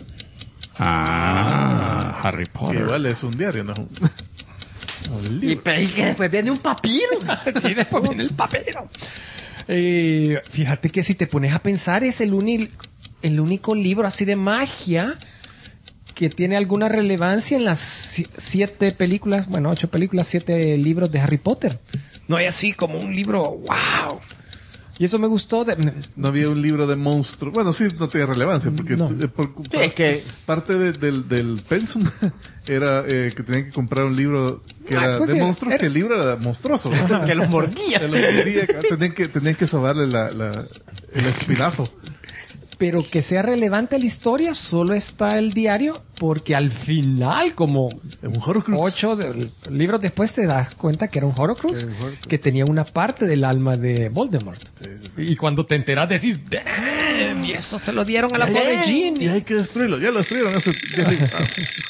Harry Que Potter. igual es un diario, no es un Y que después viene un papiro. Sí, después viene el papero. Fíjate que si te pones a pensar es el único libro así de magia que tiene alguna relevancia en las 8 películas, 7 libros de Harry Potter. No hay así como un libro, wow. Y eso me gustó. No había un libro de monstruos. Bueno, sí, no tenía relevancia, porque No. Sí, es que... parte del pensum era que tenían que comprar un libro que era pues de sí, monstruos, que el libro era monstruoso. ¿no? que los mordía. Que los mordía, tenían que sobarle el espinazo. Pero que sea relevante a la historia, solo está el diario, porque al final, como Es un Horcrux. 8 libros después, te das cuenta que era un Horcrux, que tenía una parte del alma de Voldemort. Y cuando te enteras, decís, "Damn, y eso se lo dieron a la pobre Y Ginny". hay que destruirlo. Ya lo destruyeron hace 10 años.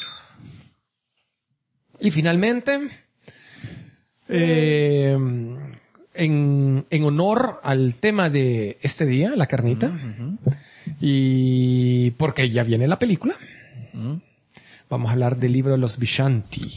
Y finalmente, en honor al tema de este día, la carnita, y porque ya viene la película, vamos a hablar del libro de los Vishanti.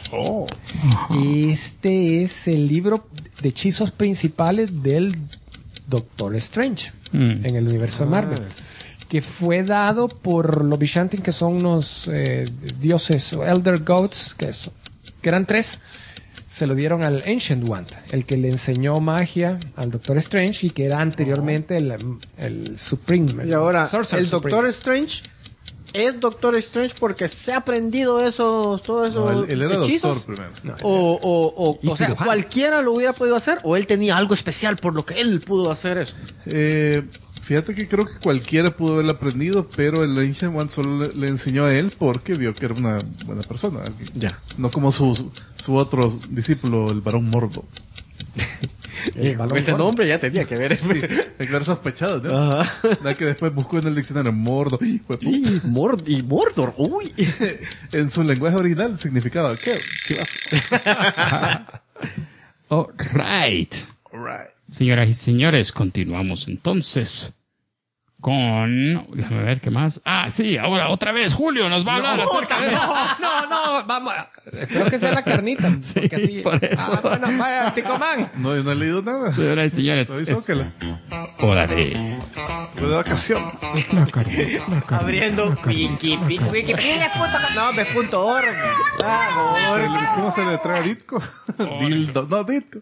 Este es el libro de hechizos principales del Doctor Strange en el universo de Marvel, que fue dado por los Vishanti, que son unos dioses o Elder Gods, que eran 3. Se lo dieron al Ancient One, el que le enseñó magia al Doctor Strange y que era anteriormente el Supreme. Y ahora, Sorcerer el Supreme. Doctor Strange es Doctor Strange porque se ha aprendido todos esos No, él era hechizos. doctor primero. O Y sea, cirujano. cualquiera lo hubiera podido hacer o él tenía algo especial por lo que él pudo hacer eso. Fíjate que creo que cualquiera pudo haberlo aprendido, pero el Ancient One solo le enseñó a él porque vio que era una buena persona. Ya. No como su otro discípulo, el varón Mordo. Con ese nombre ya tenía que ver. Sí, hay que haber sospechado, ¿no? Ajá. La que después buscó en el diccionario Mordo. Hijo de puta. Y Mordor, uy. En su lenguaje original significaba, ¿qué? Chivazo. All right. Alright. Señoras y señores, continuamos entonces con... Déjame ver qué más. Ah, sí, ahora otra vez Julio nos va a hablar acerca de... No, vamos. Espero que sea la carnita. Porque así... por eso. Ah, bueno, vaya, Ticomán. No, yo no he leído nada. Señoras y señores, Soy es Zócala. hora de... Fue de vacación. Abriendo Wikipedia.com. No, .org. ¿Cómo se le trae a Ditko? Dildo. No, Ditko.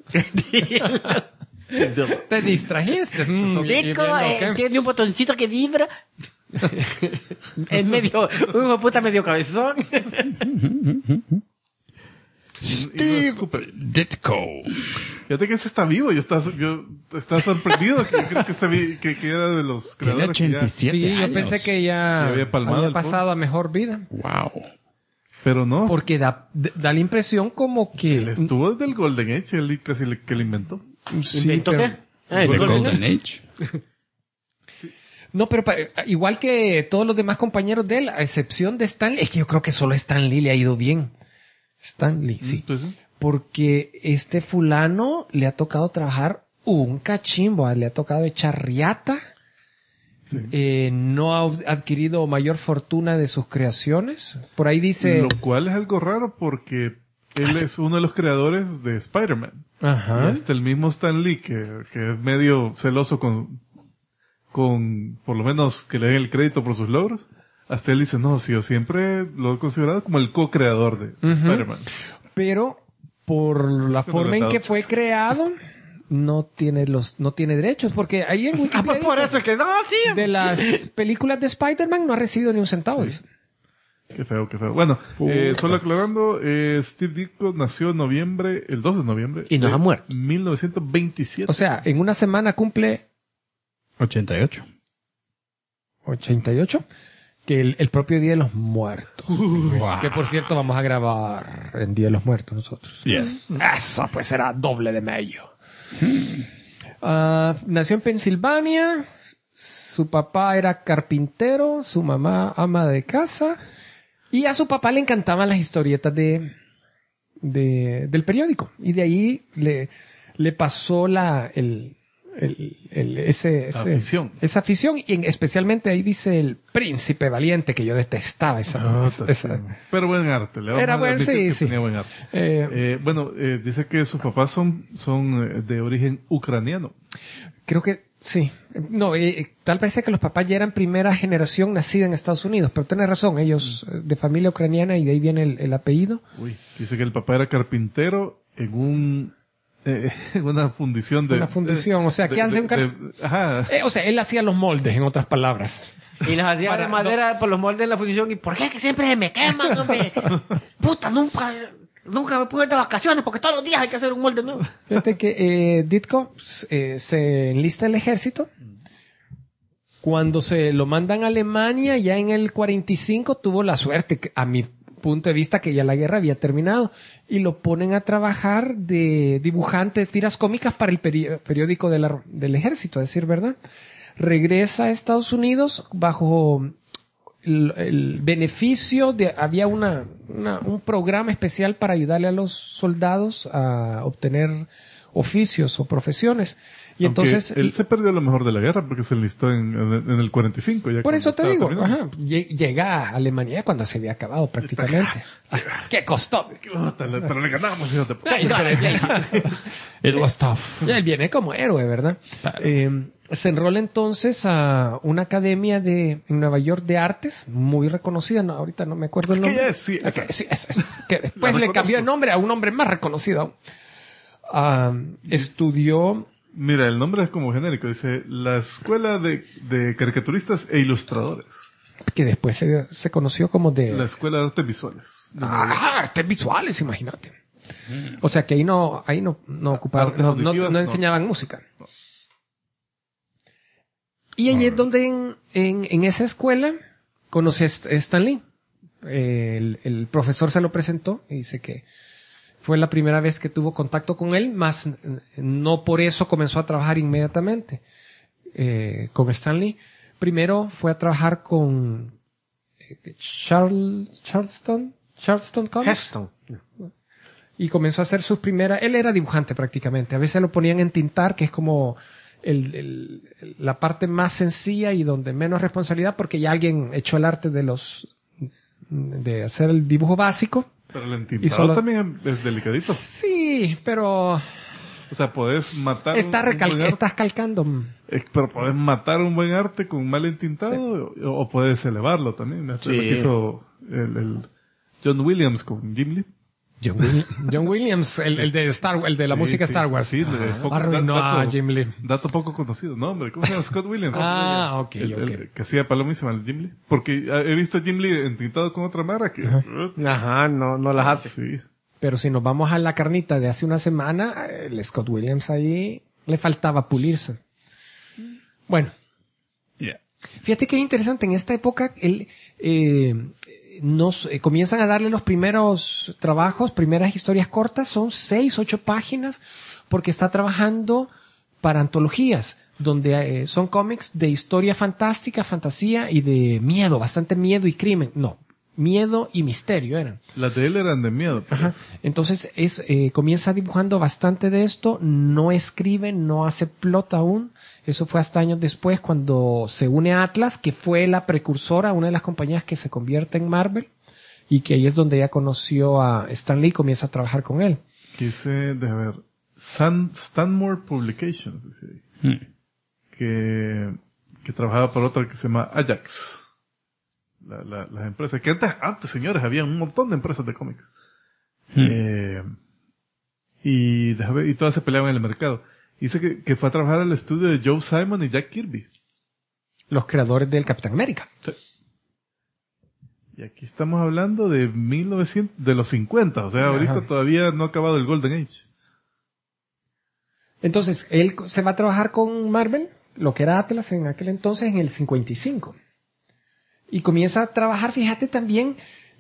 Te distrajiste. Disco, tiene un botoncito que vibra. En medio, un puta medio cabezón. Steve Ditko. Fíjate que ese está vivo. Yo estaba sorprendido. Que yo creo que era de los Tiene creadores. que ya- 87 Sí, yo años. pensé que ya Que había palmado había el pasado a mejor vida. Wow. Pero no. Porque da la impresión como Él que... estuvo desde el Golden Age. Él casi que lo inventó. Sí, ¿Inventó pero- qué? Ah, el The Golden Golden Age. Age. No, pero igual que todos los demás compañeros de él, a excepción de Stan Lee, es que yo creo que solo Stan Lee le ha ido bien. Stan Lee, sí. Pues, sí. Porque este fulano le ha tocado trabajar un cachimbo, le ha tocado echar riata, no ha adquirido mayor fortuna de sus creaciones. Por ahí dice... Lo cual es algo raro porque él es uno de los creadores de Spider-Man. Y Ajá. hasta el mismo Stan Lee, que es medio celoso con por lo menos que le den el crédito por sus logros. Hasta él dice, no, sí, yo siempre lo he considerado como el co-creador de Spider-Man. Pero por la forma en que fue creado, no tiene derechos, porque ahí en Wikipedia Pues por dice, eso es que no, sí. de las películas de Spider-Man no ha recibido ni un centavo. Dice. Qué feo, qué feo. Bueno, solo aclarando, Steve Ditko nació el 2 de noviembre. Y no de ha muerto. 1927. O sea, en una semana cumple 88. 88, que el propio Día de los Muertos. Wow. Que por cierto vamos a grabar en Día de los Muertos nosotros. Yes. Eso pues será doble de medio. Nació en Pensilvania. Su papá era carpintero, su mamá ama de casa. Y a su papá le encantaban las historietas del periódico. Y de ahí le pasó afición. esa afición. Y especialmente ahí dice el Príncipe Valiente, que yo detestaba esa. Pero buen arte. Le vamos Era a buen, admitir sí, que sí. tenía buen arte. Bueno, dice que sus papás son de origen ucraniano. Creo que sí. No, tal vez que los papás ya eran primera generación nacida en Estados Unidos, pero tienes razón, ellos de familia ucraniana y de ahí viene el apellido. Uy, dice que el papá era carpintero en una fundición de... Una fundición, o sea, ¿qué hace un Ajá. O sea, él hacía los moldes, en otras palabras. Y los hacía de madera por los moldes de la fundición. ¿Y por qué que siempre se me queman, hombre? Puta, nunca me pude ir de vacaciones porque todos los días hay que hacer un molde nuevo. Fíjate que Ditko se enlista en el ejército. Cuando se lo mandan a Alemania, ya en el 45, tuvo la suerte, a mi punto de vista, que ya la guerra había terminado. Y lo ponen a trabajar de dibujante de tiras cómicas para el periódico del ejército, a decir verdad. Regresa a Estados Unidos bajo el beneficio de... Había un programa especial para ayudarle a los soldados a obtener oficios o profesiones. Y Aunque entonces... él se perdió lo mejor de la guerra porque se enlistó en el 45. Ya Por eso te digo, terminando. llega a Alemania cuando se había acabado prácticamente. ¿Qué costó? Pero le ganamos, hijo de puta. It was tough. Ya él viene como héroe, ¿verdad? Claro. Se enrola entonces a una academia en Nueva York de artes, muy reconocida, no, ahorita no me acuerdo el nombre. Sí, esa. Sí, esa. Que después La le reconozco. cambió el nombre a un hombre más reconocido aún. Estudió... Mira, el nombre es como genérico. Dice la Escuela de Caricaturistas e Ilustradores. que después se conoció como de... La Escuela de Artes Visuales. de Nueva York. artes visuales, imagínate. O sea que ahí no ocupaban, Artes no auditivas, no. enseñaban música. Y allí es donde en esa escuela conocí a Stan Lee. El profesor se lo presentó y dice que fue la primera vez que tuvo contacto con él, más no por eso comenzó a trabajar inmediatamente con Stan Lee. Primero fue a trabajar con Charleston Comics. Heston. Y comenzó a hacer sus primeras... Él era dibujante prácticamente. A veces lo ponían en tintar, que es como la parte más sencilla y donde menos responsabilidad, porque ya alguien echó el arte de hacer el dibujo básico. Pero el entintado también es delicadito. Sí, pero... O sea, podés matar... Estás calcando. Pero podés matar un buen arte con mal entintado, sí. o podés elevarlo también. Lo que hizo el John Williams con Jim Lee. John Williams, el de Star Wars, el de la música Star Wars. Sí, arruinó a Jim Lee. Dato poco conocido. No, hombre, ¿cómo se llama? Scott Williams. Ok. El que hacía palomísima el Jim Lee. Porque he visto a Jim Lee entintado con otra mara que... Ajá, no las hace. Sí. Pero si nos vamos a la carnita de hace una semana, el Scott Williams ahí le faltaba pulirse. Bueno. Yeah. Fíjate que es interesante, en esta época él comienzan a darle los primeros trabajos, primeras historias cortas, son 6, 8 páginas, porque está trabajando para antologías, donde son cómics de historia fantástica, fantasía y de miedo, bastante miedo y crimen. No, miedo y misterio eran. Las de él eran de miedo. Pues. Ajá. Entonces comienza dibujando bastante de esto, no escribe, no hace plot aún. Eso fue hasta años después cuando se une a Atlas, que fue la precursora, una de las compañías que se convierte en Marvel, y que ahí es donde ya conoció a Stan Lee y comienza a trabajar con él. Dice, déjame ver, Stanmore Publications, dice ahí, que trabajaba para otra que se llama Ajax. Las empresas, que antes, señores, había un montón de empresas de cómics. Y todas se peleaban en el mercado. Dice que fue a trabajar al estudio de Joe Simon y Jack Kirby. Los creadores del Capitán América. Sí. Y aquí estamos hablando de de los 50, o sea, ahorita todavía no ha acabado el Golden Age. Entonces, él se va a trabajar con Marvel, lo que era Atlas en aquel entonces, en el 55. Y comienza a trabajar, fíjate también,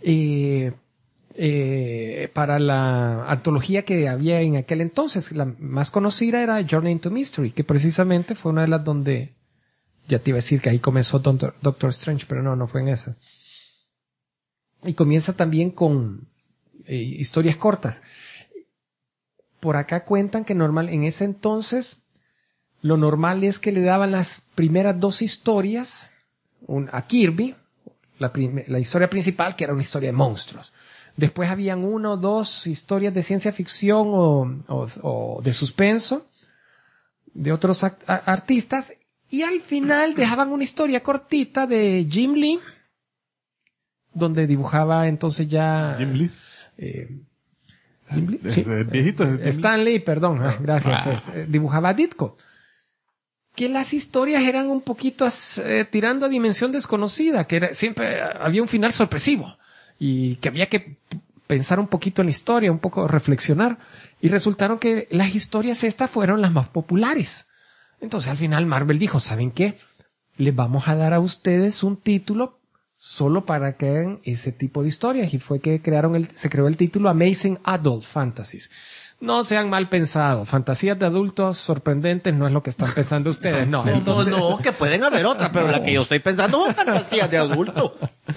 para la antología que había en aquel entonces. La más conocida era Journey into Mystery, que precisamente fue una de las donde, ya te iba a decir que ahí comenzó Doctor Strange, pero no fue en esa. Y comienza también con historias cortas. Por acá cuentan que en ese entonces, lo normal es que le daban las primeras 2 historias a Kirby, la historia principal, que era una historia de monstruos. Después habían 1 o 2 historias de ciencia ficción o de suspenso de otros artistas, y al final dejaban una historia cortita de Jim Lee, donde dibujaba entonces ya... Jim Lee. Jim Lee, sí. Viejito. Stan Lee, perdón, gracias. Dibujaba a Ditko. Que las historias eran un poquito tirando a dimensión desconocida, que siempre había un final sorpresivo y que había que pensar un poquito en la historia, un poco reflexionar, y resultaron que las historias estas fueron las más populares. Entonces al final Marvel dijo, ¿saben qué? Les vamos a dar a ustedes un título solo para que hagan ese tipo de historias, y fue que se creó el título Amazing Adult Fantasies. No sean mal pensados. Fantasías de adultos sorprendentes no es lo que están pensando ustedes. No, no, que pueden haber otras, pero la que yo estoy pensando son fantasías de adultos.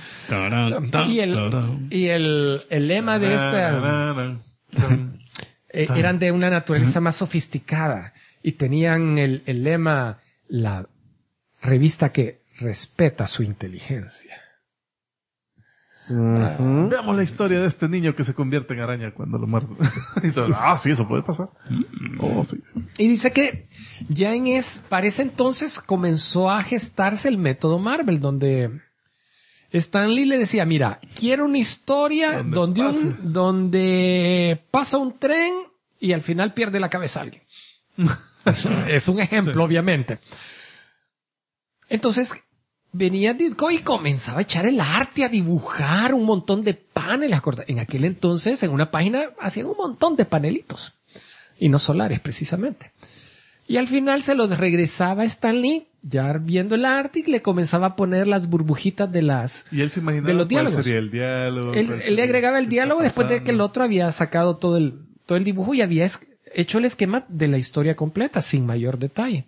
Y el lema de esta eran de una naturaleza más sofisticada y tenían el lema, la revista que respeta su inteligencia. Veamos la historia de este niño que se convierte en araña cuando lo muerde. Sí, eso puede pasar. Sí. Y dice que ya para ese entonces comenzó a gestarse el método Marvel, donde Stan Lee le decía, mira, quiero una historia donde pasa un tren y al final pierde la cabeza alguien. Es un ejemplo, obviamente. Entonces venía Ditko y comenzaba a echar el arte, a dibujar un montón de paneles. En aquel entonces, en una página, hacían un montón de panelitos. Y no solares, precisamente. Y al final se los regresaba a Stan Lee, ya viendo el arte, y le comenzaba a poner las burbujitas de Y él se imaginaba de los cuál diálogos. sería el diálogo. Él le agregaba el diálogo después de que el otro había sacado todo el dibujo y había hecho el esquema de la historia completa sin mayor detalle.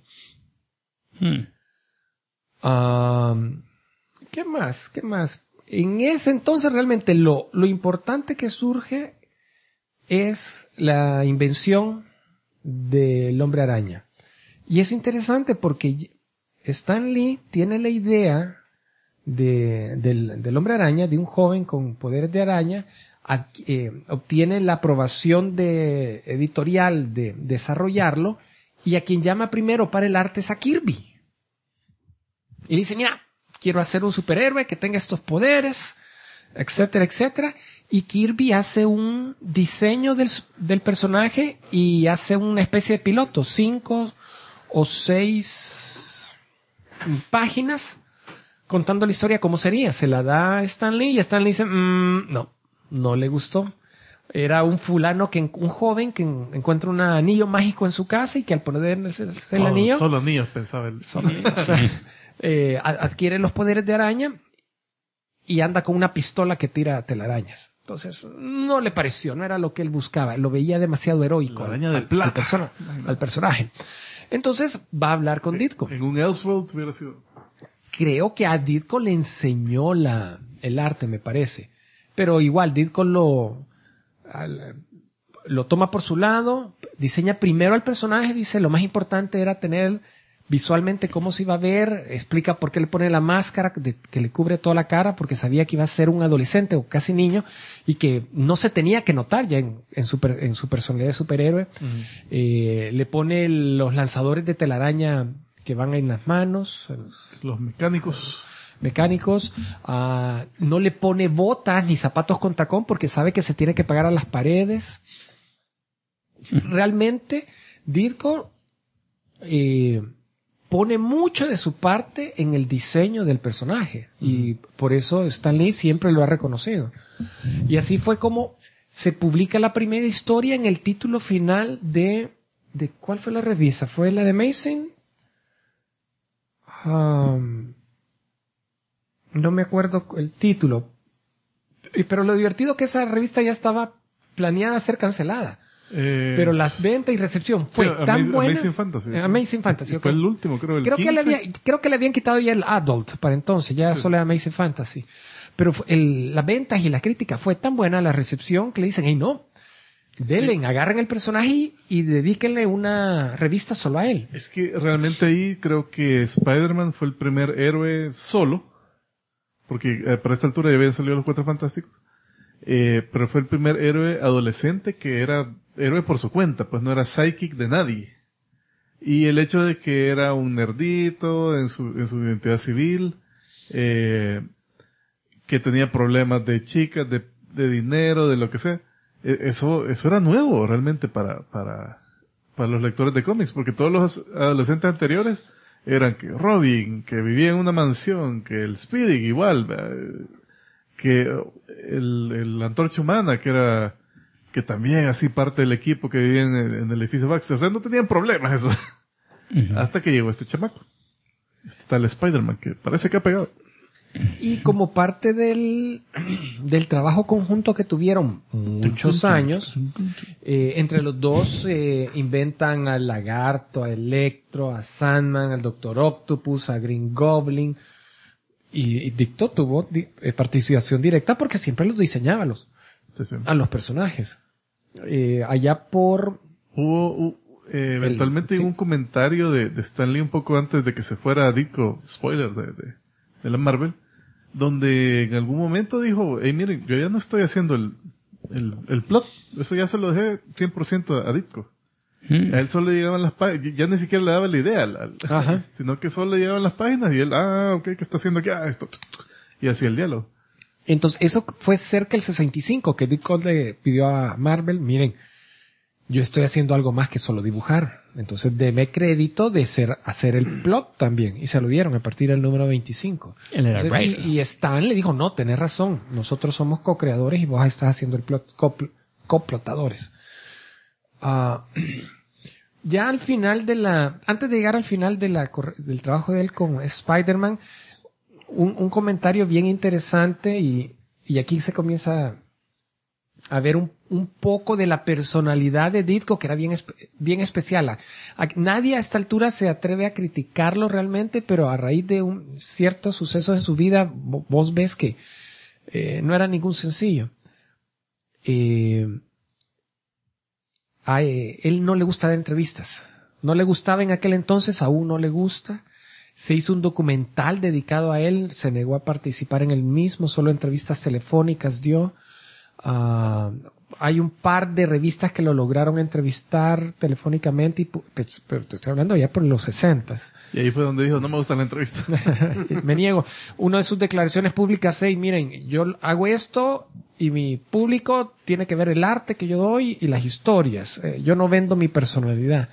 ¿Qué más? En ese entonces realmente lo importante que surge es la invención del Hombre Araña. Y es interesante porque Stan Lee tiene la idea del Hombre Araña, de un joven con poderes de araña, obtiene la aprobación de editorial de desarrollarlo, y a quien llama primero para el arte es a Kirby. Y dice, mira, quiero hacer un superhéroe que tenga estos poderes, etcétera, etcétera. Y Kirby hace un diseño del personaje y hace una especie de piloto, 5 o 6 páginas contando la historia cómo sería. Se la da a Stan Lee y Stan Lee dice, no le gustó. Era un fulano, un joven que encuentra un anillo mágico en su casa y que al ponerse el anillo... Solo niños, pensaba él. Adquiere los poderes de araña y anda con una pistola que tira telarañas. Entonces, no le pareció, no era lo que él buscaba. Lo veía demasiado heroico al personaje. Entonces, va a hablar con Ditko. En un Elseworlds hubiera sido... Creo que a Ditko le enseñó el arte, me parece. Pero igual, Ditko lo toma por su lado, diseña primero al personaje, dice lo más importante era tener visualmente cómo se iba a ver, explica por qué le pone la máscara que le cubre toda la cara, porque sabía que iba a ser un adolescente o casi niño y que no se tenía que notar ya en su personalidad de superhéroe. Le pone los lanzadores de telaraña que van en las manos, los mecánicos, no le pone botas ni zapatos con tacón porque sabe que se tiene que pegar a las paredes. Realmente Ditko pone mucho de su parte en el diseño del personaje y por eso Stan Lee siempre lo ha reconocido. Y así fue como se publica la primera historia en el título final de ¿cuál fue la revista? ¿Fue la de Amazing? No me acuerdo el título, pero lo divertido que esa revista ya estaba planeada a ser cancelada. Pero las ventas y recepción fue tan buena. Amazing Fantasy. Amazing Fantasy, okay. Fue el último, creo el 15. Creo que le habían quitado ya el Adult para entonces, ya solo era Amazing Fantasy. Pero las ventas y la crítica fue tan buena, la recepción, que le dicen, hey, no, denle, agarren el personaje y dedíquenle una revista solo a él. Es que realmente ahí creo que Spider-Man fue el primer héroe solo, porque para esta altura ya habían salido los Cuatro Fantásticos, pero fue el primer héroe adolescente que era héroe por su cuenta, pues no era sidekick de nadie. Y el hecho de que era un nerdito en su identidad civil, que tenía problemas de chicas, de dinero, de lo que sea, eso era nuevo realmente para los lectores de cómics, porque todos los adolescentes anteriores eran que Robin, que vivía en una mansión, que el Speedy igual, que el Antorcha Humana, que también así parte del equipo que vivía en el edificio Baxter. O sea, no tenían problemas eso. Hasta que llegó este chamaco. Este tal Spider-Man, que parece que ha pegado. Y como parte del trabajo conjunto que tuvieron muchos años, entre los dos inventan al Lagarto, a Electro, a Sandman, al Doctor Octopus, a Green Goblin. Y Ditko tuvo participación directa porque siempre los diseñaba a los personajes. Allá por... Eventualmente hubo un comentario de Stan Lee un poco antes de que se fuera Ditko, spoiler de la Marvel, donde en algún momento dijo, hey, miren, yo ya no estoy haciendo el plot, eso ya se lo dejé 100% a Ditko. A él solo le llegaban las páginas, ya ni siquiera le daba la idea, sino que solo le llegaban las páginas y él, ok, ¿qué está haciendo aquí? Esto, y hacía el diálogo. Entonces, eso fue cerca del 65, que Ditko le pidió a Marvel, miren, yo estoy haciendo algo más que solo dibujar. Entonces, deme crédito de hacer el plot también. Y se lo dieron a partir del número 25. Y Stan le dijo, no, tenés razón. Nosotros somos co-creadores y vos estás haciendo el plot, coplotadores. ya al final antes de llegar al final del trabajo de él con Spider-Man, un comentario bien interesante y aquí se comienza a ver un poco de la personalidad de Ditko, que era bien especial. Nadie a esta altura se atreve a criticarlo realmente, pero a raíz de ciertos sucesos de su vida, vos ves que no era ningún sencillo. A él no le gusta dar entrevistas. No le gustaba en aquel entonces, aún no le gusta. Se hizo un documental dedicado a él, se negó a participar en el mismo, solo entrevistas telefónicas dio. Hay un par de revistas que lo lograron entrevistar telefónicamente, pero te estoy hablando ya por los 60s. Y ahí fue donde dijo, no me gusta la entrevista. Me niego. Una de sus declaraciones públicas es, miren, yo hago esto y mi público tiene que ver el arte que yo doy y las historias. Yo no vendo mi personalidad.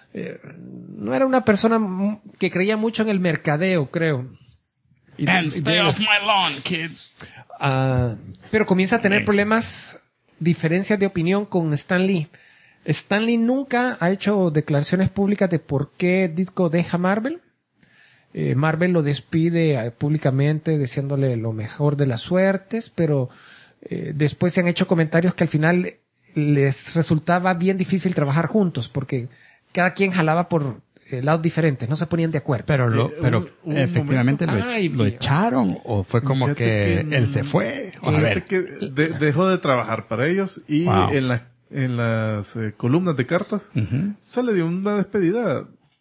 No era una persona que creía mucho en el mercadeo, creo. And stay off my lawn, kids. Pero comienza a tener problemas, diferencias de opinión con Stan Lee. Stan Lee nunca ha hecho declaraciones públicas de por qué Ditko deja Marvel. Marvel lo despide públicamente deseándole lo mejor de las suertes, pero después se han hecho comentarios que al final les resultaba bien difícil trabajar juntos porque cada quien jalaba por lados diferentes, no se ponían de acuerdo. Pero efectivamente lo echaron o fue como que él se fue. A ver. Que dejó de trabajar para ellos y en las columnas de cartas se le dio una despedida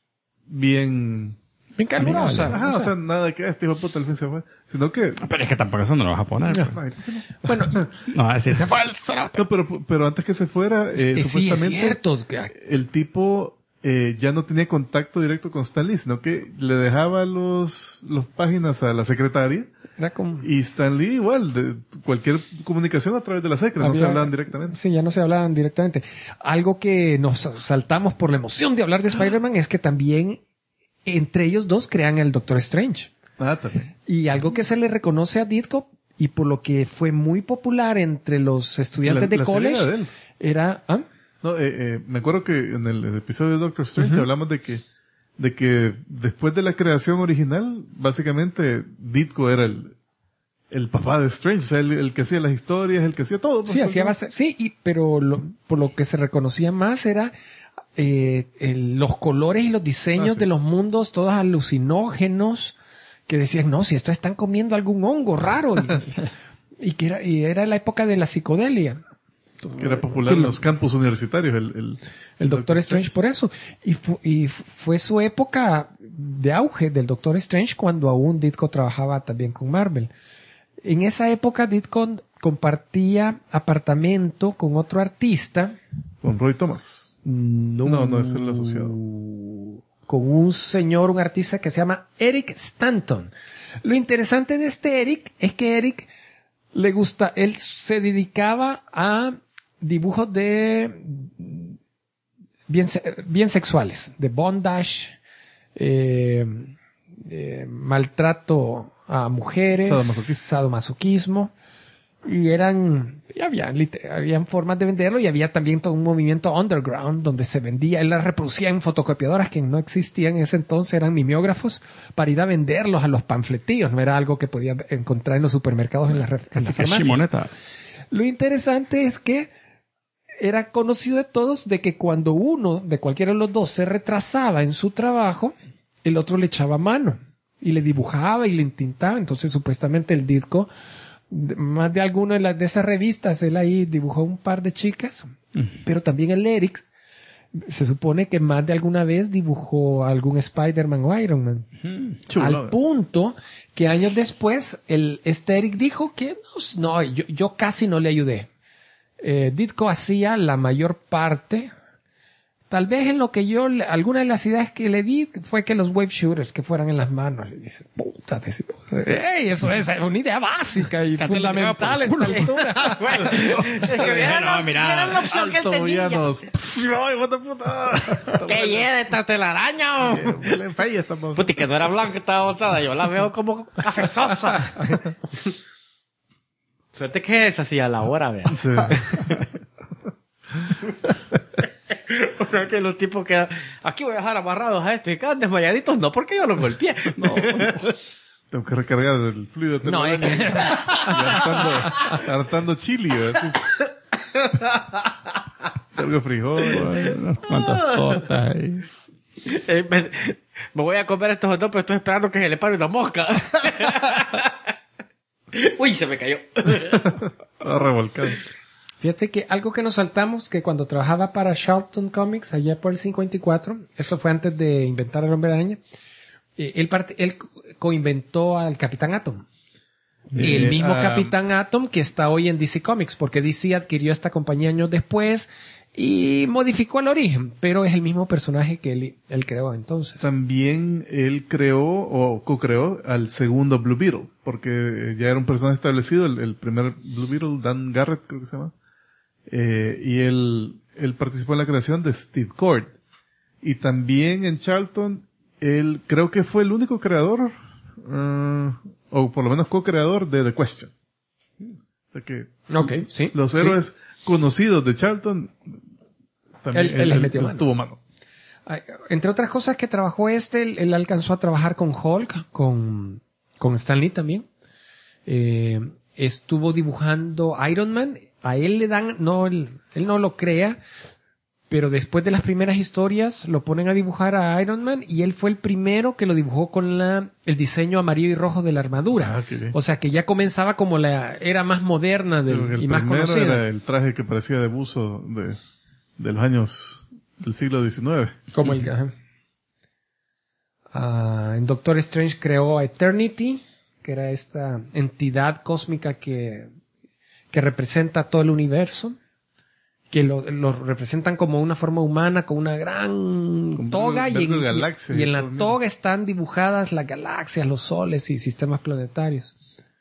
bien calurosa. Ajá, o sea, nada que este hijo de puta al fin se fue, sino que... Pero es que tampoco eso no lo vas a poner. No. Bueno, no, así se fue el cerote. No, pero antes que se fuera, supuestamente sí, es cierto. El tipo ya no tenía contacto directo con Stan Lee, sino que le dejaba los páginas a la secretaria. Era como... Y Stan Lee igual, de cualquier comunicación a través de la secretaria, no se hablaban directamente. Sí, ya no se hablaban directamente. Algo que nos saltamos por la emoción de hablar de Spider-Man es que también entre ellos dos crean el Doctor Strange. También. Y algo que se le reconoce a Ditko, y por lo que fue muy popular entre los estudiantes de college, de él. era... No, me acuerdo que en el episodio de Doctor Strange hablamos de que después de la creación original, básicamente Ditko era el papá de Strange, o sea, el que hacía las historias, el que hacía todo. Sí, pero por lo que se reconocía más era los colores y los diseños de los mundos, todos alucinógenos, que decían, no, si esto están comiendo algún hongo raro, y era la época de la psicodelia. Que era popular en los campus universitarios, el Doctor Strange por eso. Y fue su época de auge del Doctor Strange cuando aún Ditko trabajaba también con Marvel. En esa época Ditko compartía apartamento con otro artista. Con Roy Thomas. No es el asociado. Con un artista que se llama Eric Stanton. Lo interesante de este Eric es que Eric él se dedicaba a dibujos bien sexuales, de bondage, maltrato a mujeres, sadomasoquismo, y habían formas de venderlo, y había también todo un movimiento underground donde se vendía, él las reproducía en fotocopiadoras que no existían en ese entonces, eran mimeógrafos, para ir a venderlos a los panfletillos, no era algo que podía encontrar en los supermercados, en las farmacias. Lo interesante es que era conocido de todos de que cuando uno de cualquiera de los dos se retrasaba en su trabajo, el otro le echaba mano y le dibujaba y le entintaba. Entonces supuestamente el Ditko, más de alguna de esas revistas, él ahí dibujó un par de chicas, pero también el Eric se supone que más de alguna vez dibujó algún Spider-Man o Iron Man. Al punto que años después este Eric dijo que yo casi no le ayudé. Ditko hacía la mayor parte. Tal vez en lo que alguna de las ideas que le di fue que los wave shooters que fueran en las manos. Le dice, puta, eso es una idea básica y fundamental a esta altura. Era una opción que él tenía. ¡Qué de esta telaraña! Puti, que no era blanca, estaba osada. Yo la veo como cafezosa. Suerte que es así a la hora, vean. Sí. creo que los tipos que aquí voy a dejar amarrados a estos y quedan desmayaditos, no porque yo los golpeé. No. Tengo que recargar el fluido. No, es que... hartando chili. Así. Cargo frijol. ¿Cuántas tortas hay? Me voy a comer estos hot dogs, pero estoy esperando que se le pare una mosca. Uy, se me cayó. Estaba revolcado. Fíjate que algo que nos saltamos, que cuando trabajaba para Charlton Comics, allá por el 54, esto fue antes de inventar el Hombre Araña, él coinventó al Capitán Atom. El mismo Capitán Atom que está hoy en DC Comics, porque DC adquirió esta compañía años después y modificó el origen, pero es el mismo personaje que él creó entonces. También él creó o co-creó al segundo Blue Beetle, porque ya era un personaje establecido, el primer Blue Beetle, Dan Garrett creo que se llama, y él participó en la creación de Steve Kord. Y también en Charlton, él creo que fue el único creador, o por lo menos co-creador de The Question. O sea que Okay, sí, los héroes conocidos de Charlton, también él les metió mano. tuvo mano. Entre otras cosas que trabajó él alcanzó a trabajar con Hulk, con Stan Lee también. Estuvo dibujando Iron Man. A él le dan, él no lo crea, pero después de las primeras historias lo ponen a dibujar a Iron Man y él fue el primero que lo dibujó con el diseño amarillo y rojo de la armadura. Qué bien. O sea que ya comenzaba como la era más moderna y más conocida. Era el traje que parecía de buzo de los años del siglo XIX. Como ajá. En Doctor Strange creó a Eternity, que era esta entidad cósmica que representa todo el universo, que lo representan como una forma humana con una gran toga y en la toga están dibujadas las galaxias, los soles y sistemas planetarios.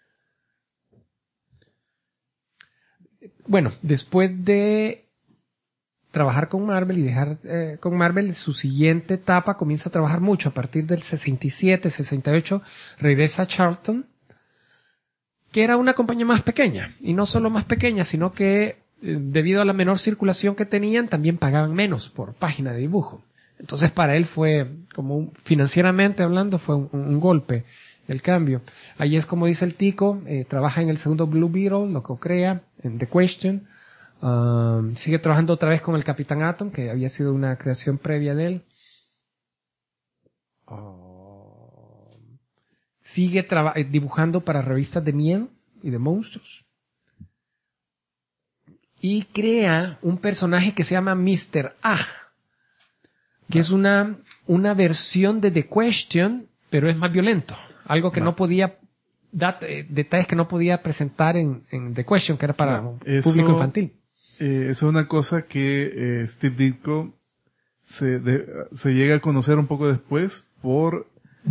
Bueno, después de trabajar con Marvel y dejar con Marvel, su siguiente etapa comienza a trabajar mucho. A partir del 67, 68, regresa a Charlton, que era una compañía más pequeña. Y no solo más pequeña, sino que debido a la menor circulación que tenían, también pagaban menos por página de dibujo. Entonces para él fue, financieramente hablando, fue un golpe el cambio. Ahí es como dice el Tico, trabaja en el segundo Blue Beetle, lo co-crea en The Question. Sigue trabajando otra vez con el Capitán Atom, que había sido una creación previa de él. Sigue dibujando para revistas de miedo y de monstruos. Y crea un personaje que se llama Mr. A, que es una versión de The Question, pero es más violento. Algo que no podía detalles que no podía presentar en The Question, que era para público infantil. Eso es una cosa que Steve Ditko se llega a conocer un poco después por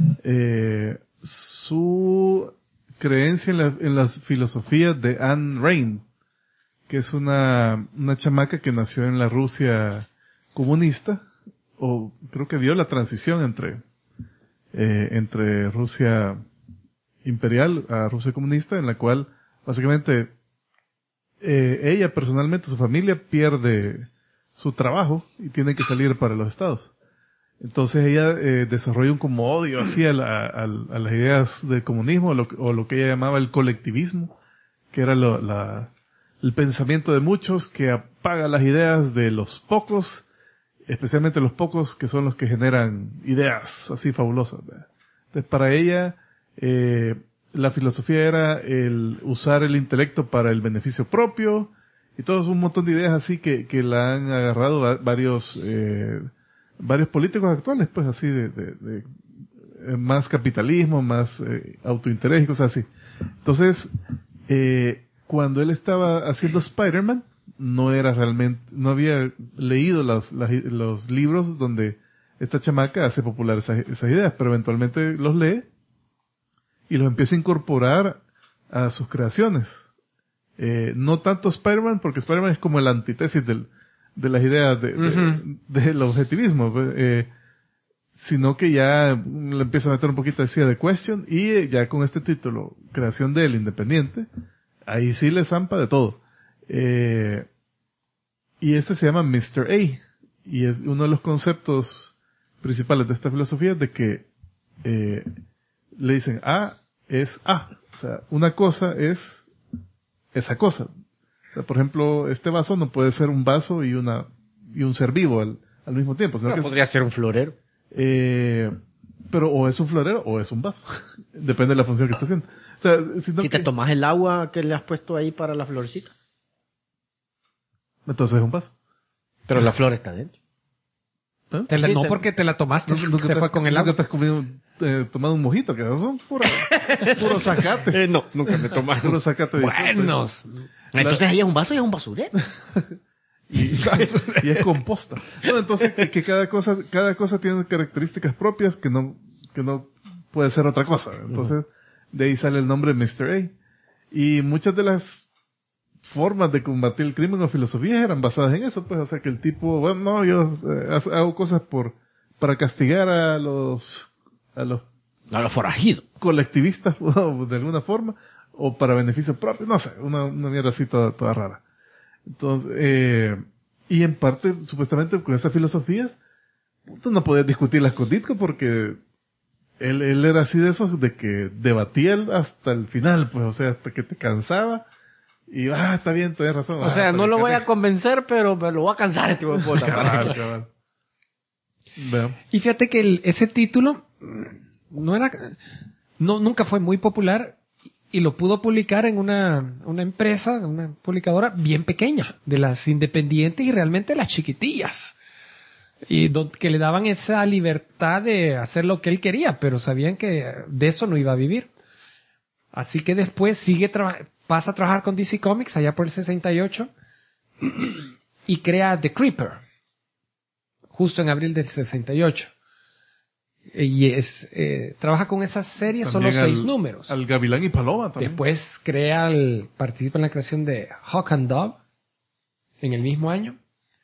su creencia en las filosofías de Anne Rain, que es una chamaca que nació en la Rusia comunista, o creo que vio la transición entre Rusia imperial a Rusia comunista, en la cual básicamente ella personalmente, su familia pierde su trabajo y tiene que salir para los estados. Entonces ella desarrolla un como odio así a las ideas del comunismo, o lo que ella llamaba el colectivismo, que era el pensamiento de muchos que apaga las ideas de los pocos, especialmente los pocos que son los que generan ideas así fabulosas, ¿verdad? Entonces para ella la filosofía era el usar el intelecto para el beneficio propio, y todo un montón de ideas así que la han agarrado varios políticos actuales, pues así de más capitalismo, más autointerés y cosas así. Entonces, cuando él estaba haciendo Spider-Man, no había leído los libros donde esta chamaca hace popular esas ideas, pero eventualmente los lee y los empieza a incorporar a sus creaciones. No tanto Spider-Man, porque Spider-Man es como la antítesis de las ideas del objetivismo, sino que ya le empieza a meter un poquito así de Question, y ya con este título, creación de él independiente, ahí sí le zampa de todo. Y este se llama Mr. A, Y es uno de los conceptos principales de esta filosofía es de que le dicen A es A. O sea, una cosa es esa cosa. O sea, por ejemplo, este vaso no puede ser un vaso y un ser vivo al mismo tiempo. Sino que podría ser un florero. pero o es un florero o es un vaso. Depende de la función que está haciendo. O sea, Si te tomas el agua que le has puesto ahí para la florcita. entonces es un vaso. Pero la flor está dentro. No porque te la tomaste, se fue con el Nunca agua. te has tomado un mojito, que esos son puro zacate. No, nunca me tomas. Puro zacate de Buenos. Entonces ahí es un vaso y es un basurero. y es composta. No, entonces que cada cosa tiene características propias que no puede ser otra cosa. Entonces, de ahí sale el nombre Mr. A. Y muchas de las formas de combatir el crimen o filosofías eran basadas en eso, pues, o sea que el tipo, bueno, no, yo hago cosas para castigar a los forajidos. colectivistas de alguna forma, o para beneficio propio, no sé, una mierda así toda rara. Entonces, y en parte, supuestamente, con esas filosofías, tú no podías discutirlas con Ditko porque él era así de esos de que debatía hasta el final, pues, o sea, hasta que te cansaba. Y, está bien, tienes razón. O sea, no lo voy a convencer, pero me lo voy a cansar este tipo de puta. Cabal. Vean. Y fíjate que ese título nunca fue muy popular y lo pudo publicar en una empresa, una publicadora bien pequeña, de las independientes y realmente las chiquitillas. Y que le daban esa libertad de hacer lo que él quería, pero sabían que de eso no iba a vivir. Así que después pasa a trabajar con DC Comics allá por el 68 y crea The Creeper, justo en abril del 68. Y trabaja con esa serie solo 6 números. Al Gavilán y Paloma también. Después participa en la creación de Hawk and Dove en el mismo año.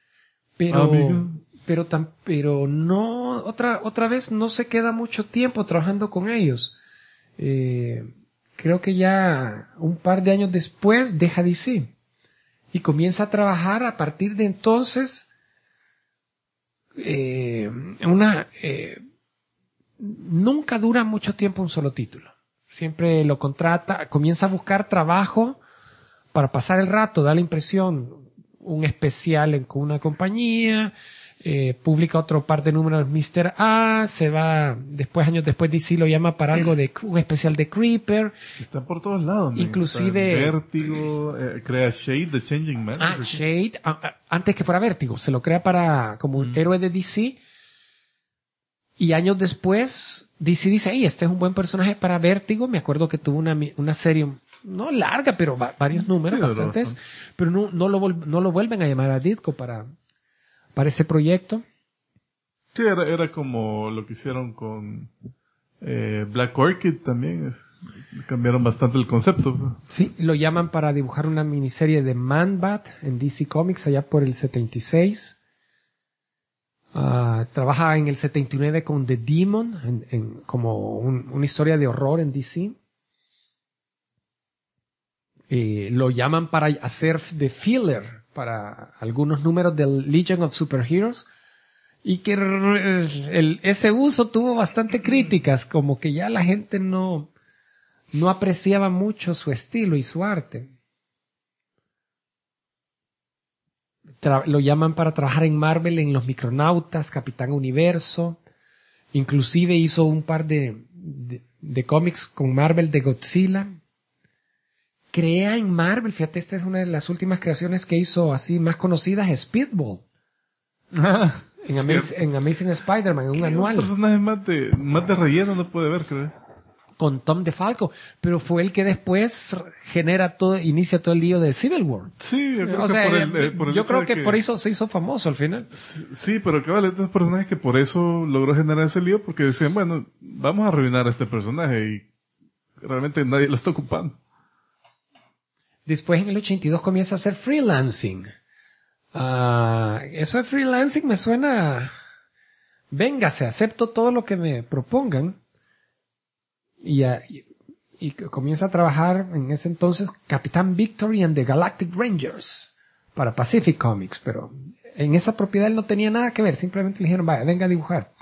Pero no, otra vez no se queda mucho tiempo trabajando con ellos. Creo que ya un par de años después deja DC y comienza a trabajar a partir de entonces nunca dura mucho tiempo un solo título. Siempre lo contrata, comienza a buscar trabajo para pasar el rato, da la impresión, un especial con una compañía, publica otro par de números Mr. A, se va, años después DC lo llama para algo de un especial de Creeper. Está por todos lados. Inclusive Vértigo, crea Shade, The Changing Man. Shade, antes que fuera Vértigo, se lo crea como un héroe de DC. Y años después, DC dice, este es un buen personaje para Vértigo. Me acuerdo que tuvo una serie, no larga, pero varios números, bastantes. Pero no lo vuelven a llamar a Ditko para ese proyecto. Sí, era como lo que hicieron con Black Orchid también. Cambiaron bastante el concepto. Sí, lo llaman para dibujar una miniserie de Man-Bat en DC Comics allá por el 76. Trabaja en el 79 con The Demon, como una historia de horror en DC. Lo llaman para hacer de filler para algunos números del Legion of Superheroes y que ese uso tuvo bastante críticas, como que ya la gente no apreciaba mucho su estilo y su arte. Lo llaman para trabajar en Marvel en Los Micronautas, Capitán Universo, inclusive hizo un par de cómics con Marvel de Godzilla. Crea en Marvel, fíjate, esta es una de las últimas creaciones que hizo así más conocidas, Speedball. En Amazing Spider-Man, en un anual. Un personaje más de relleno no puede ver, creo. Con Tom DeFalco, pero fue el que después inicia todo el lío de Civil War. Sí, yo creo que por eso se hizo famoso al final. Sí, pero cabal, estos personajes que por eso logró generar ese lío, porque decían, bueno, vamos a arruinar a este personaje y realmente nadie lo está ocupando. Después en el 82 comienza a hacer freelancing. Eso de freelancing me suena... Véngase, acepto todo lo que me propongan. Y comienza a trabajar en ese entonces Capitán Victory and the Galactic Rangers para Pacific Comics, pero en esa propiedad él no tenía nada que ver, simplemente le dijeron, vaya, venga a dibujar.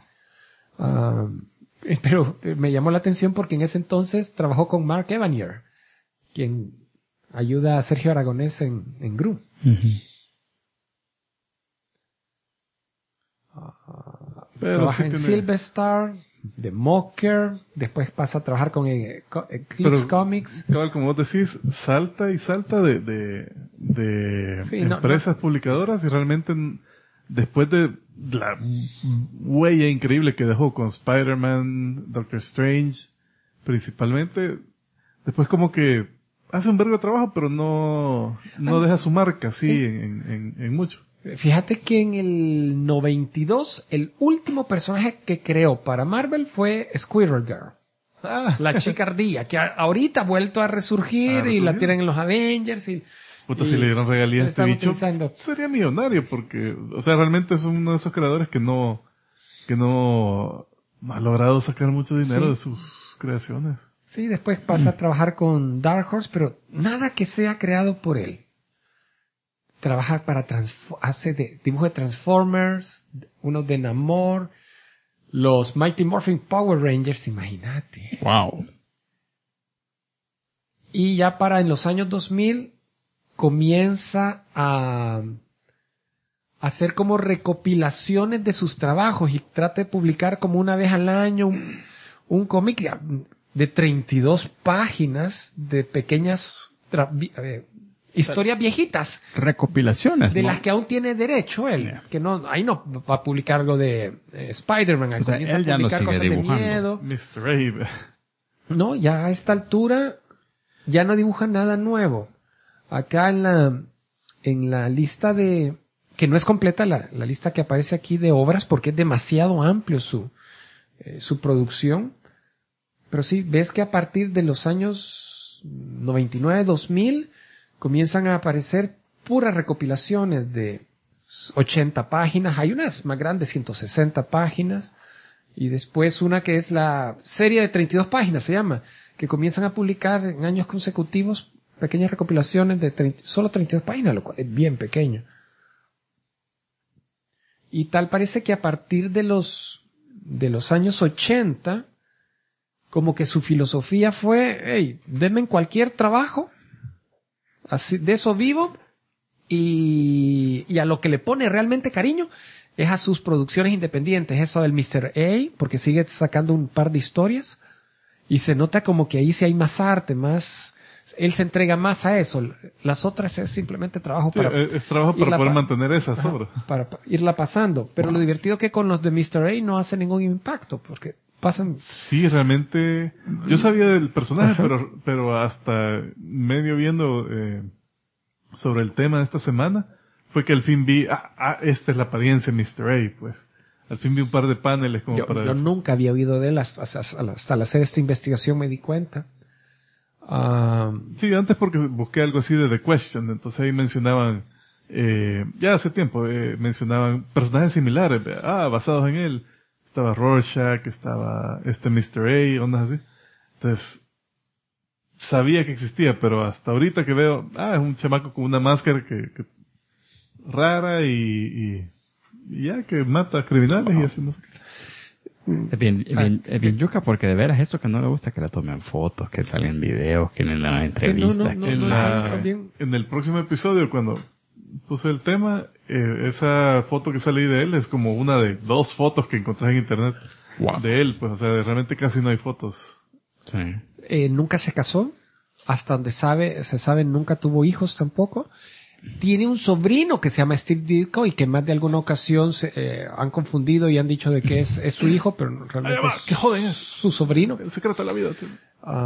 Pero me llamó la atención porque en ese entonces trabajó con Mark Evanier, quien ayuda a Sergio Aragonés en Gru. Pero Trabaja sí en tiene- Silverstar, The Mocker, después pasa a trabajar con Eclipse Comics. Cabal, como vos decís, salta y salta de Sí, no, empresas publicadoras y realmente después de la huella increíble que dejó con Spider-Man, Doctor Strange, principalmente, después como que hace un vergo de trabajo, pero no deja su marca así Sí. en mucho. Fíjate que en el 92, el último personaje que creó para Marvel fue Squirrel Girl. La chica ardilla, que ahorita ha vuelto a resurgir y la tienen en los Avengers y... Puta, y si le dieron regalías a la este están bicho, utilizando. sería millonario porque, o sea, realmente es uno de esos creadores que no ha logrado sacar mucho dinero Sí. de sus creaciones. Sí, después pasa a trabajar con Dark Horse, pero nada que sea creado por él. Trabaja para hace dibujo de Transformers, uno de Namor, los Mighty Morphin Power Rangers, imagínate. Wow. Y ya para en los años 2000 comienza a hacer como recopilaciones de sus trabajos y trata de publicar como una vez al año un cómic de 32 páginas de pequeñas historias viejitas Recopilaciones, de ¿no? las que aún tiene derecho él, Yeah. que no, ahí no va a publicar algo de Spider-Man, ahí O sea, comienza él a ya no publicar sigue cosas dibujando. de miedo. Mr. Abe. No, ya a esta altura ya no dibuja nada nuevo. Acá en la lista que no es completa la lista que aparece aquí de obras porque es demasiado amplio su producción. Pero sí, ves que a partir de los años 99, 2000 comienzan a aparecer puras recopilaciones de 80 páginas. Hay unas más grandes, 160 páginas. Y después una que es la serie de 32 páginas, se llama, que comienzan a publicar en años consecutivos pequeñas recopilaciones de solo 32 páginas, lo cual es bien pequeño. Y tal parece que a partir de los años 80, como que su filosofía fue, hey, denme cualquier trabajo, así, de eso vivo, y a lo que le pone realmente cariño es a sus producciones independientes, eso del Mr. A, porque sigue sacando un par de historias, y se nota como que ahí sí hay más arte, más, él se entrega más a eso. Las otras es simplemente trabajo Sí, para es trabajo para irla poder pa- mantener esas Ajá, obras. para irla pasando. Pero lo divertido que con los de Mr. A no hace ningún impacto, porque pasan... Sí, realmente. Yo sabía del personaje, pero hasta medio viendo sobre el tema de esta semana, fue que al fin vi, esta es la apariencia de Mr. A, pues. Al fin vi un par de paneles como Yo para eso. nunca había oído de él, hasta al hacer esta investigación me di cuenta. Sí, antes porque busqué algo así de The Question, entonces ahí mencionaban, ya hace tiempo, mencionaban personajes similares, basados en él. Estaba Rorschach, estaba Mr. A, ondas así. Entonces, sabía que existía, pero hasta ahorita que veo, es un chamaco con una máscara que rara y ya que mata criminales y así, no sé qué. Es bien yuca porque de veras eso que no le gusta que le tomen fotos, que salen videos, que en la entrevista. no, que En, no, la- está bien. en el próximo episodio, cuando puse el tema, esa foto que sale ahí de él es como una de 2 fotos que encontré en internet Wow. de él, pues, o sea, realmente casi no hay fotos. Sí. Nunca se casó, hasta donde se sabe nunca tuvo hijos tampoco. Tiene un sobrino que se llama Steve Ditko y que más de alguna ocasión se han confundido y han dicho de que es su hijo, pero realmente Ahí va, qué joven es. su sobrino. El secreto de la vida, tío.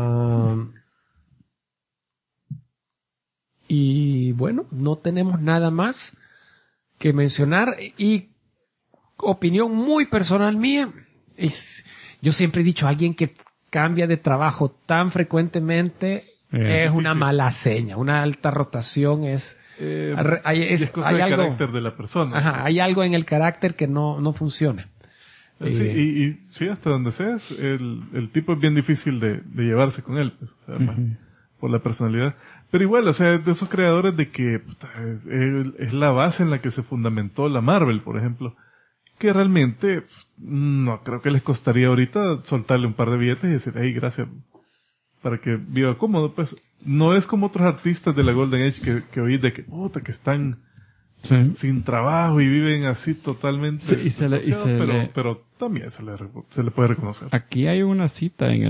Y bueno, no tenemos nada más que mencionar. Y opinión muy personal mía, yo siempre he dicho, alguien que cambia de trabajo tan frecuentemente es una difícil. mala seña. Una alta rotación es Es cosa hay del algo, carácter de la persona. ajá, hay algo en el carácter que no funciona. Sí, y sí, hasta donde seas, el tipo es bien difícil de llevarse con él. Pues. O sea, por la personalidad. Pero igual, o sea, de esos creadores de que puta, es la base en la que se fundamentó la Marvel, por ejemplo, que realmente no creo que les costaría ahorita soltarle un par de billetes y decir, hey, gracias, para que viva cómodo, pues. No es como otros artistas de la Golden Age que oí de que, puta, que están sin trabajo y viven así totalmente. Sí, pero también se le puede reconocer. Aquí hay una cita en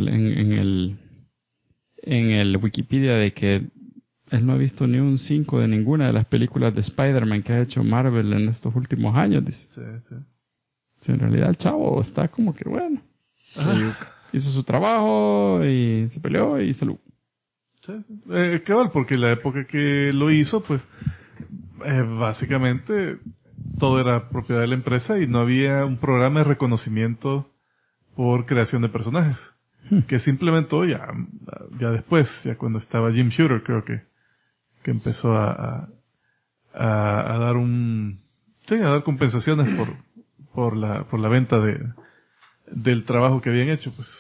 el Wikipedia de que él no ha visto ni un 5 de ninguna de las películas de Spider-Man que ha hecho Marvel en estos últimos años, dice. Sí. Sí, en realidad el chavo está como que bueno. Hizo su trabajo y se peleó y salud. Sí. Cabal, porque la época que lo hizo, pues, básicamente todo era propiedad de la empresa y no había un programa de reconocimiento por creación de personajes. Que se implementó ya después, ya cuando estaba Jim Shooter, creo que empezó a dar a dar compensaciones por la venta del trabajo que habían hecho, pues.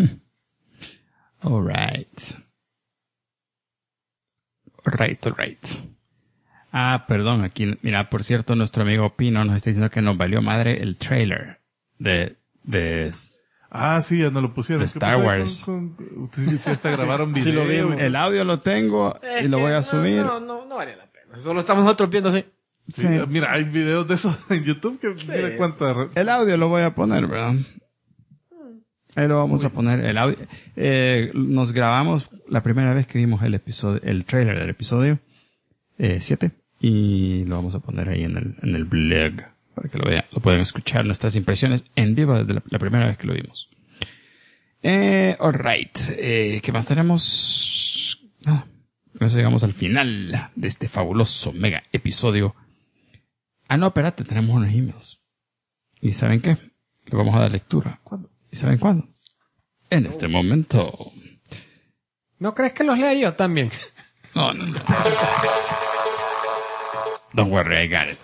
Alright. Ah, perdón, aquí, mira, por cierto, nuestro amigo Pino nos está diciendo que nos valió madre el trailer de sí, ya no lo pusieron. de Star Wars. Ustedes hasta grabaron video. Sí, lo vimos. El audio lo tengo y lo voy a subir. No vale la pena. Solo estamos nosotros viendo así. Sí, mira, hay videos de eso en YouTube que mira cuánta... El audio lo voy a poner, ¿verdad? Ahí lo vamos a poner, el audio. Nos grabamos la primera vez que vimos el trailer del episodio 7 y lo vamos a poner ahí en el blog para que lo vean, lo pueden escuchar nuestras impresiones en vivo desde la primera vez que lo vimos. Alright, ¿qué más tenemos? Nada. Con eso llegamos al final de este fabuloso mega episodio. No, espérate, tenemos unos emails. ¿Y saben qué? Le vamos a dar lectura. ¿Cuándo? ¿Y saben cuándo? En este momento. ¿No crees que los lea yo también? No. Don't worry, I got it.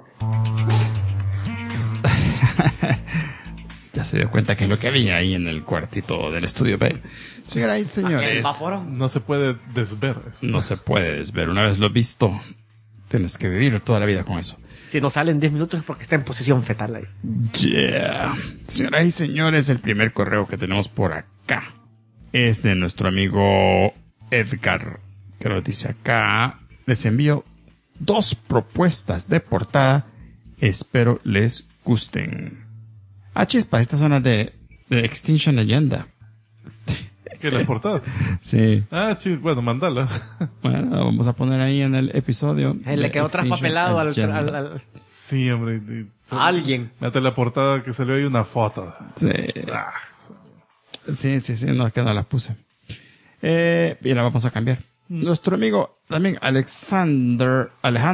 Ya se dio cuenta que es lo que había ahí en el cuartito del estudio B. Señoras y señores, No se puede desver eso. no se puede desver. Una vez lo visto, tienes que vivir toda la vida con eso. Si nos salen 10 minutos es porque está en posición fetal ahí. Yeah. Señoras y señores, el primer correo que tenemos por acá es de nuestro amigo Edgar, que nos dice acá: les envío 2 propuestas de portada, espero les gusten. Chispa, estas son las de Extinction Agenda. ¿Qué la portada? Sí. Bueno, mandala. Bueno, vamos a poner ahí en el episodio. Le quedó traspapelado al Sí, hombre. a alguien. Mete la portada que salió ahí una foto. Sí. Sí, no, es que no la puse. Y la vamos a cambiar. Nuestro amigo también Alexandro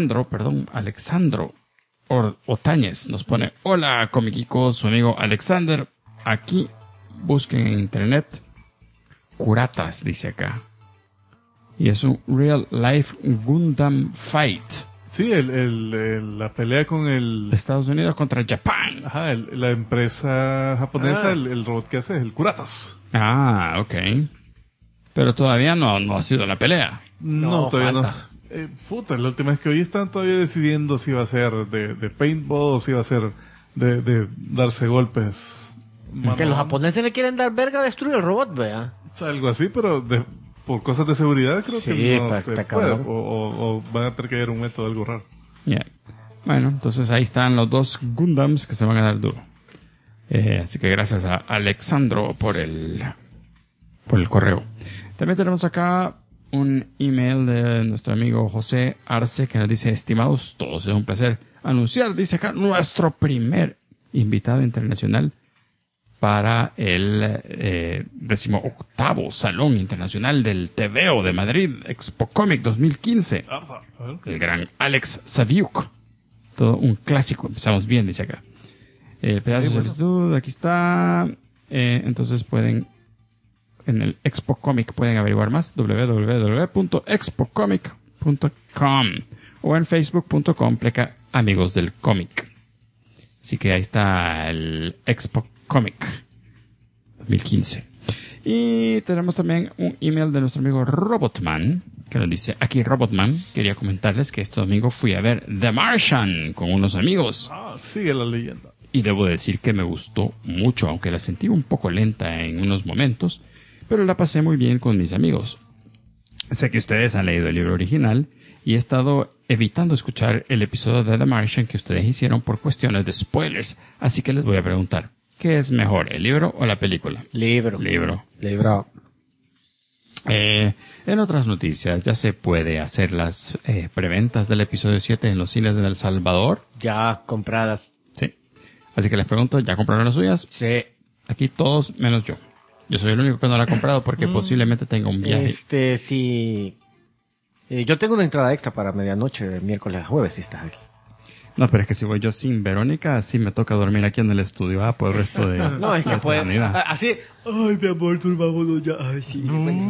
Otañez nos pone: hola, comiquicos, su amigo Alexander. Aquí busquen en internet Curatas, dice acá. Y es un real life Gundam fight. Sí, la pelea con el... Estados Unidos contra Japón. Ajá, la empresa japonesa, el robot que hace es el Curatas. Ok. Pero todavía no ha sido la pelea. No, todavía falta. no. La última vez que oí están todavía decidiendo si va a ser de paintball o si va a ser de darse golpes. Que los japoneses le quieren dar verga a destruir el robot, vea. Algo así, pero por cosas de seguridad creo Sí, que no está se puede. cabrón. O van a tener que haber un método algo raro. Yeah. Bueno, entonces ahí están los 2 Gundams que se van a dar duro. Así que gracias a Alexandro por el correo. También tenemos acá un email de nuestro amigo José Arce que nos dice: estimados todos, es un placer anunciar, dice acá, nuestro primer invitado internacional para el 18º Salón Internacional del TVO de Madrid, Expo Comic 2015. El gran Alex Saviuk. Todo un clásico. Empezamos bien, dice acá. El pedazo de solicitud, aquí está. Entonces pueden, en el Expo Comic pueden averiguar más, www.expocomic.com o en facebook.com/amigos del cómic. Así que ahí está el Expo Comic 2015. Y tenemos también un email de nuestro amigo Robotman, que nos dice, aquí Robotman, quería comentarles que este domingo fui a ver The Martian con unos amigos. Sigue la leyenda. Y debo decir que me gustó mucho, aunque la sentí un poco lenta en unos momentos, pero la pasé muy bien con mis amigos. Sé que ustedes han leído el libro original y he estado evitando escuchar el episodio de The Martian que ustedes hicieron por cuestiones de spoilers, así que les voy a preguntar, ¿qué es mejor, el libro o la película? Libro. En otras noticias, ya se puede hacer las preventas del episodio 7 en los cines de El Salvador. Ya compradas. Sí. Así que les pregunto, ¿ya compraron las suyas? Sí. Aquí todos menos yo. Yo soy el único que no la ha comprado porque posiblemente tenga un viaje. Sí. Yo tengo una entrada extra para medianoche, de miércoles a jueves, si estás aquí. No, pero es que si voy yo sin Verónica, así me toca dormir aquí en el estudio, por el resto de No, es que la puede. eternidad. Así. Ay, mi amor, durmámonos ya. Ay, sí.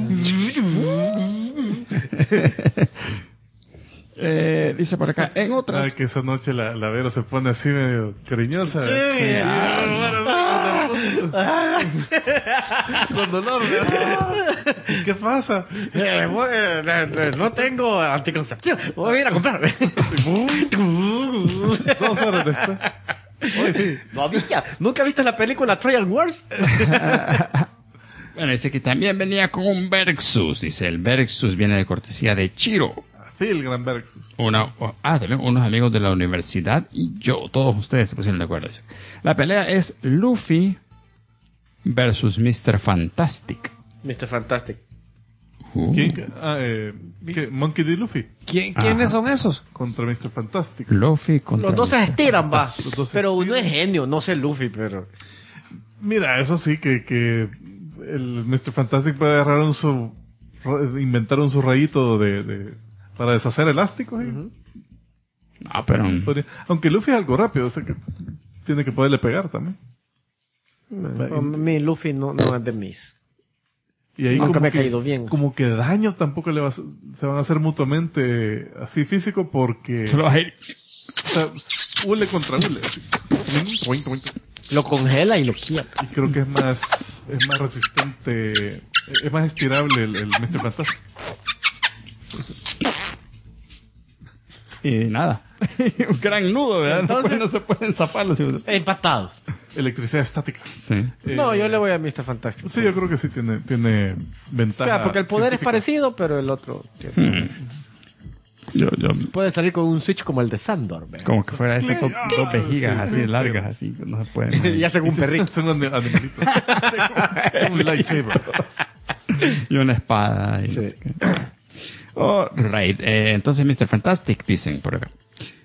Dice por acá, en otras... Que esa noche la Vero se pone así medio cariñosa. Con dolor, ¿verdad? ¿Qué pasa? No tengo anticonceptivo. Voy a ir a comprar. 2 horas después. Oye, sí. No había. ¿Nunca viste la película Trojan Wars? Bueno, dice que también venía con un Versus. Dice, el Versus viene de cortesía de Chiro. Phil Granbergsus. También unos amigos de la universidad y yo. Todos ustedes se pusieron de acuerdo. Dice. La pelea es Luffy versus Mr. Fantastic. Mr. Fantastic. ¿Quién? ¿qué? Monkey D. Luffy ¿Quiénes son esos? contra Mr. Fantastic. Luffy contra Los dos se estiran, va. Los dos se Pero uno estiran. es genio, no sé Luffy, pero... Mira, eso sí, que el Mr. Fantastic puede agarrar inventar un rayito para deshacer elásticos. Ah, pero... Aunque Luffy es algo rápido, o sea que tiene que poderle pegar también. Mi Luffy no es de mis. Y ahí Nunca como me ha que- caído bien. Como que daño tampoco se van a hacer mutuamente así físico porque Solo vas a ir... o sea, hule contra hule. Así. Lo congela y lo quieta. Y creo que es más resistente, es más estirable el Mr. Fantastic. Y nada. Un gran nudo, ¿verdad? Entonces- No se pueden zafar los hijos. Empatados. Electricidad estática. Sí. No, yo le voy a Mr. Fantastic. Sí, yo creo que sí tiene ventaja. Claro, porque el poder es científica. parecido, pero el otro... Yo, Puede salir con un switch como el de Sandor, ¿verdad? como que fuera ese con dos vejigas así largas, así, que no se pueden. Y hacen un perrito. Son animalitos. Un lightsaber. Y una espada. Y Sí. no sé qué. Oh, right. Entonces, Mr. Fantastic, dicen por acá.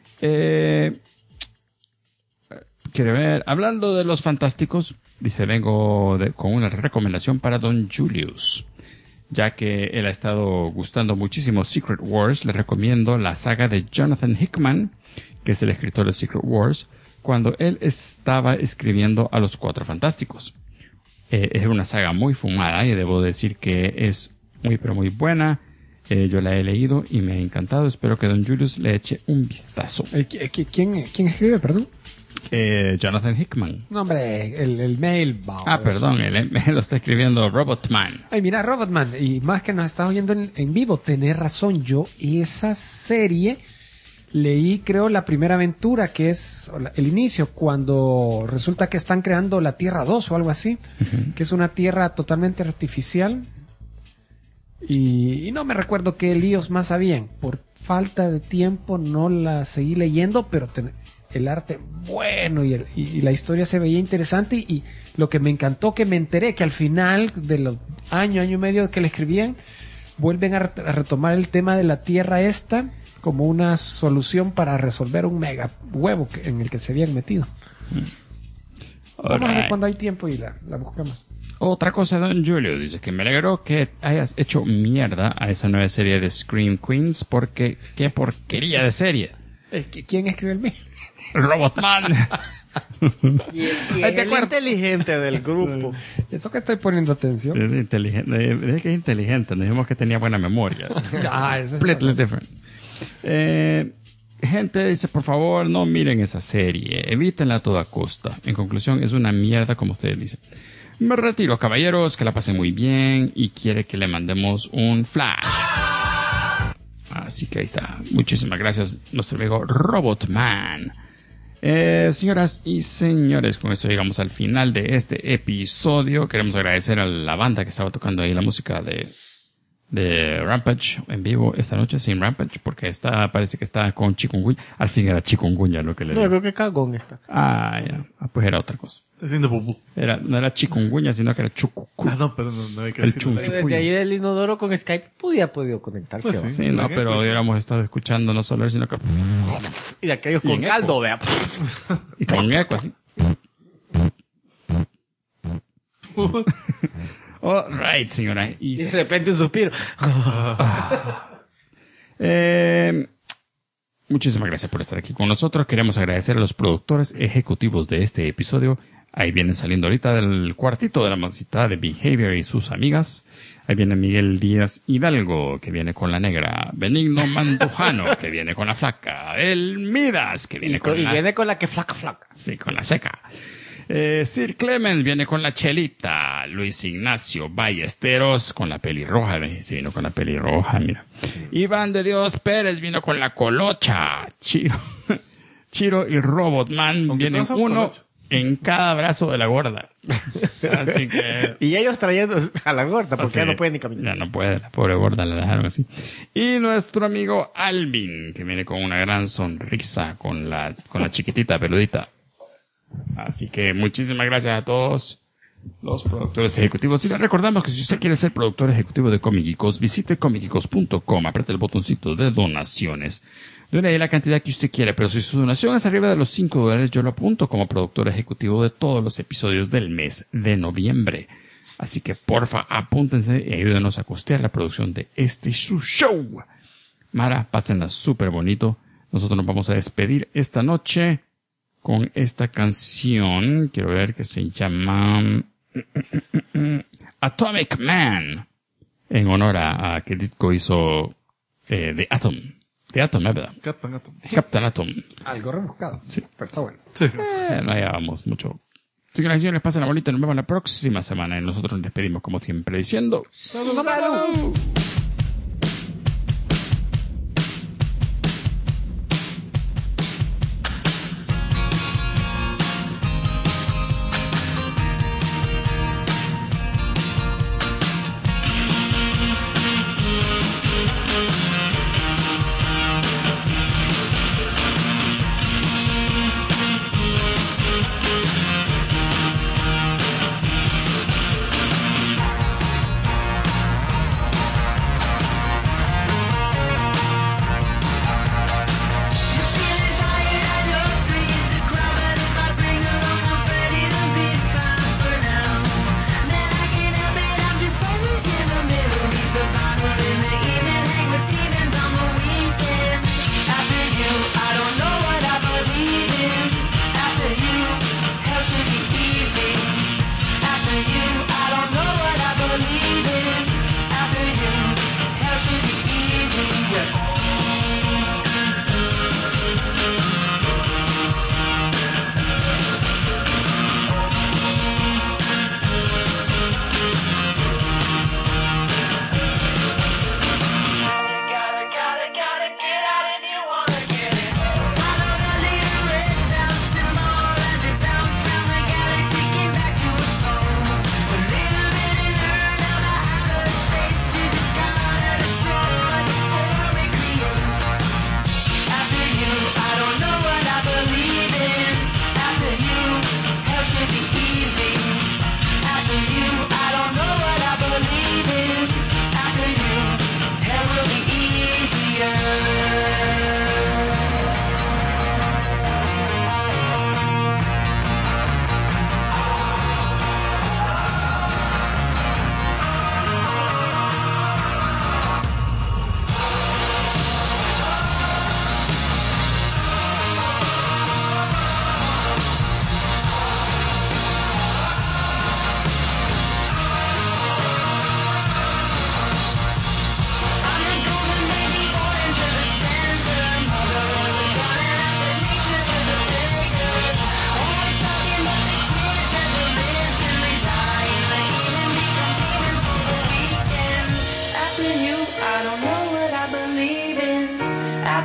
Quiere ver, hablando de los fantásticos, dice, vengo con una recomendación para Don Julius. Ya que él ha estado gustando muchísimo Secret Wars, le recomiendo la saga de Jonathan Hickman, que es el escritor de Secret Wars, cuando él estaba escribiendo a los Cuatro Fantásticos. Es una saga muy fumada y debo decir que es muy pero muy buena. Yo la he leído y me ha encantado. Espero que Don Julius le eche un vistazo. ¿Quién escribe, perdón? Jonathan Hickman. No, hombre, el mail. Perdón, él lo está escribiendo Robotman. Ay, mira, Robotman, y más que nos estás oyendo en vivo, tenés razón. Yo esa serie leí, creo, la primera aventura, que es el inicio, cuando resulta que están creando la Tierra 2 o algo así, que es una Tierra totalmente artificial. Y no me recuerdo qué líos más habían. Por falta de tiempo no la seguí leyendo, pero el arte bueno y la historia se veía interesante. Y lo que me encantó, que me enteré que al final de los año y medio que le escribían, vuelven a retomar el tema de la Tierra esta como una solución para resolver un mega huevo en el que se habían metido. Vamos a ver cuando hay tiempo y la buscamos. Otra cosa, Don Julio, dice que me alegró que hayas hecho mierda a esa nueva serie de Scream Queens, porque qué porquería de serie. ¿Quién escribe el mío? Robotman. Y Ay, ¿te el acuerdas? inteligente del grupo. Eso que estoy poniendo atención. Es inteligente. Es que es inteligente. Nos dijimos que tenía buena memoria. Ah, eso es Completely different. Gente dice, por favor, no miren esa serie. Evítenla a toda costa. En conclusión, es una mierda, como ustedes dicen. Me retiro, caballeros, que la pasen muy bien y quiere que le mandemos un flash. Así que ahí está. Muchísimas gracias, nuestro amigo Robotman. Señoras y señores, con esto llegamos al final de este episodio. Queremos agradecer a la banda que estaba tocando ahí la música de Rampage en vivo esta noche, sin Rampage, porque parece que está con chikungunya. Al fin era chikungunya lo que le No, yo digo. creo que cagón está. Ah, ya. Pues era otra cosa. Está haciendo pupú. No era chikungunya, sino que era chucucu. Ah, no, pero no hay que El decirlo. chuncho. Desde ahí del inodoro con Skype podía podido conectarse. Pues ¿va? sí. Sí, no, pero hubiéramos estado escuchando no solo él, sino que... Y de aquellos Y con en caldo, eco. vea. Y con eco así. All right, señora. Y de repente un suspiro. Muchísimas gracias por estar aquí con nosotros. Queremos agradecer a los productores ejecutivos de este episodio. Ahí vienen saliendo ahorita del cuartito de la masita de Behavior y sus amigas. Ahí viene Miguel Díaz Hidalgo, que viene con la negra. Benigno Mandujano, que viene con la flaca. El Midas, que viene Y con viene con la que flaca. Sí, con la seca. Sir Clemens viene con la chelita. Luis Ignacio Ballesteros con la pelirroja. Se vino con la pelirroja, mira. Iván de Dios Pérez vino con la colocha. Chiro y Robotman Aunque vienen todos son uno colocha. en cada brazo de la gorda. Así que... Y ellos trayendo a la gorda, porque así, ya no pueden ni caminar. Ya no puede, la pobre gorda la dejaron así. Y nuestro amigo Alvin, que viene con una gran sonrisa, con la chiquitita peludita. Así que muchísimas gracias a todos los productores ejecutivos. Y les recordamos que si usted quiere ser productor ejecutivo de Comic Geekos, visite comicgeekos.com, apriete el botoncito de donaciones. Done ahí la cantidad que usted quiere, pero si su donación es arriba de los $5, yo lo apunto como productor ejecutivo de todos los episodios del mes de noviembre. Así que porfa, apúntense y ayúdenos a costear la producción de este su show. Mara, pásenla súper bonito. Nosotros nos vamos a despedir esta noche con esta canción. Quiero ver, que se llama Atomic Man, en honor a que Ditko hizo The Atom. The Atom, ¿es verdad? Captain Atom. Algo rebuscado. Sí. Pero está bueno. Sí. No hallábamos mucho. Así que las señores, pasen la bolita. Nos vemos la próxima semana. Y nosotros nos despedimos como siempre diciendo... ¡Salud!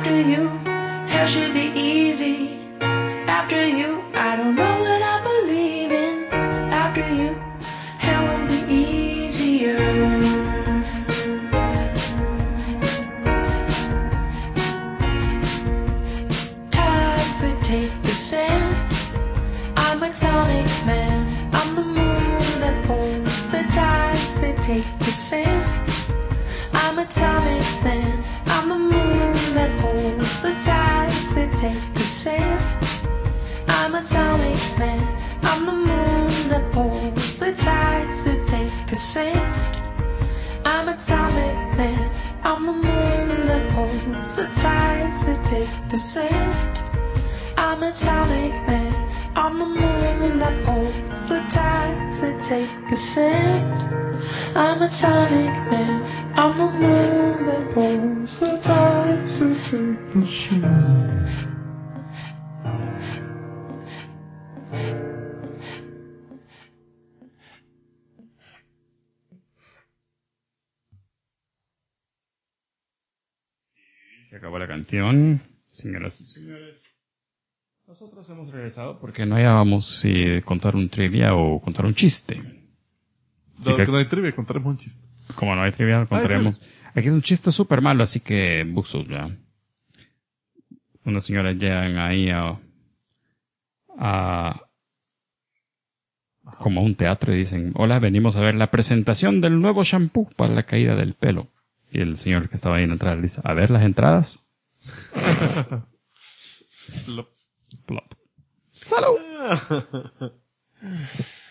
After you, hell should be easy. After you, I don't know what I believe in. After you, hell will be easier. Tides that take the sand. I'm atomic man. I'm the moon that pulls the tides that take the sand. I'm atomic man. I'm the moon that pulls the tides that take the sand. I'm atomic man. I'm the moon that pulls the tides that take the sand. I'm atomic man. I'm the moon that pulls the tides that take the sand. I'm atomic man. I'm the moon that pulls the tides that take the sand. I'm atomic man. I'm the moon that pulls the tides that take the sand. Se acabó la canción, señoras y señores. Nosotros hemos regresado porque no hallábamos si contar un trivia o contar un chiste. Dado que no hay trivia, contaremos un chiste. Como no hay trivia, contaremos. Aquí es un chiste súper malo, así que buxos, ya. Unas señoras llegan ahí como a un teatro y dicen, hola, venimos a ver la presentación del nuevo shampoo para la caída del pelo. Y el señor que estaba ahí en la entrada dice, a ver las entradas. Plop. Plop. ¡Salud!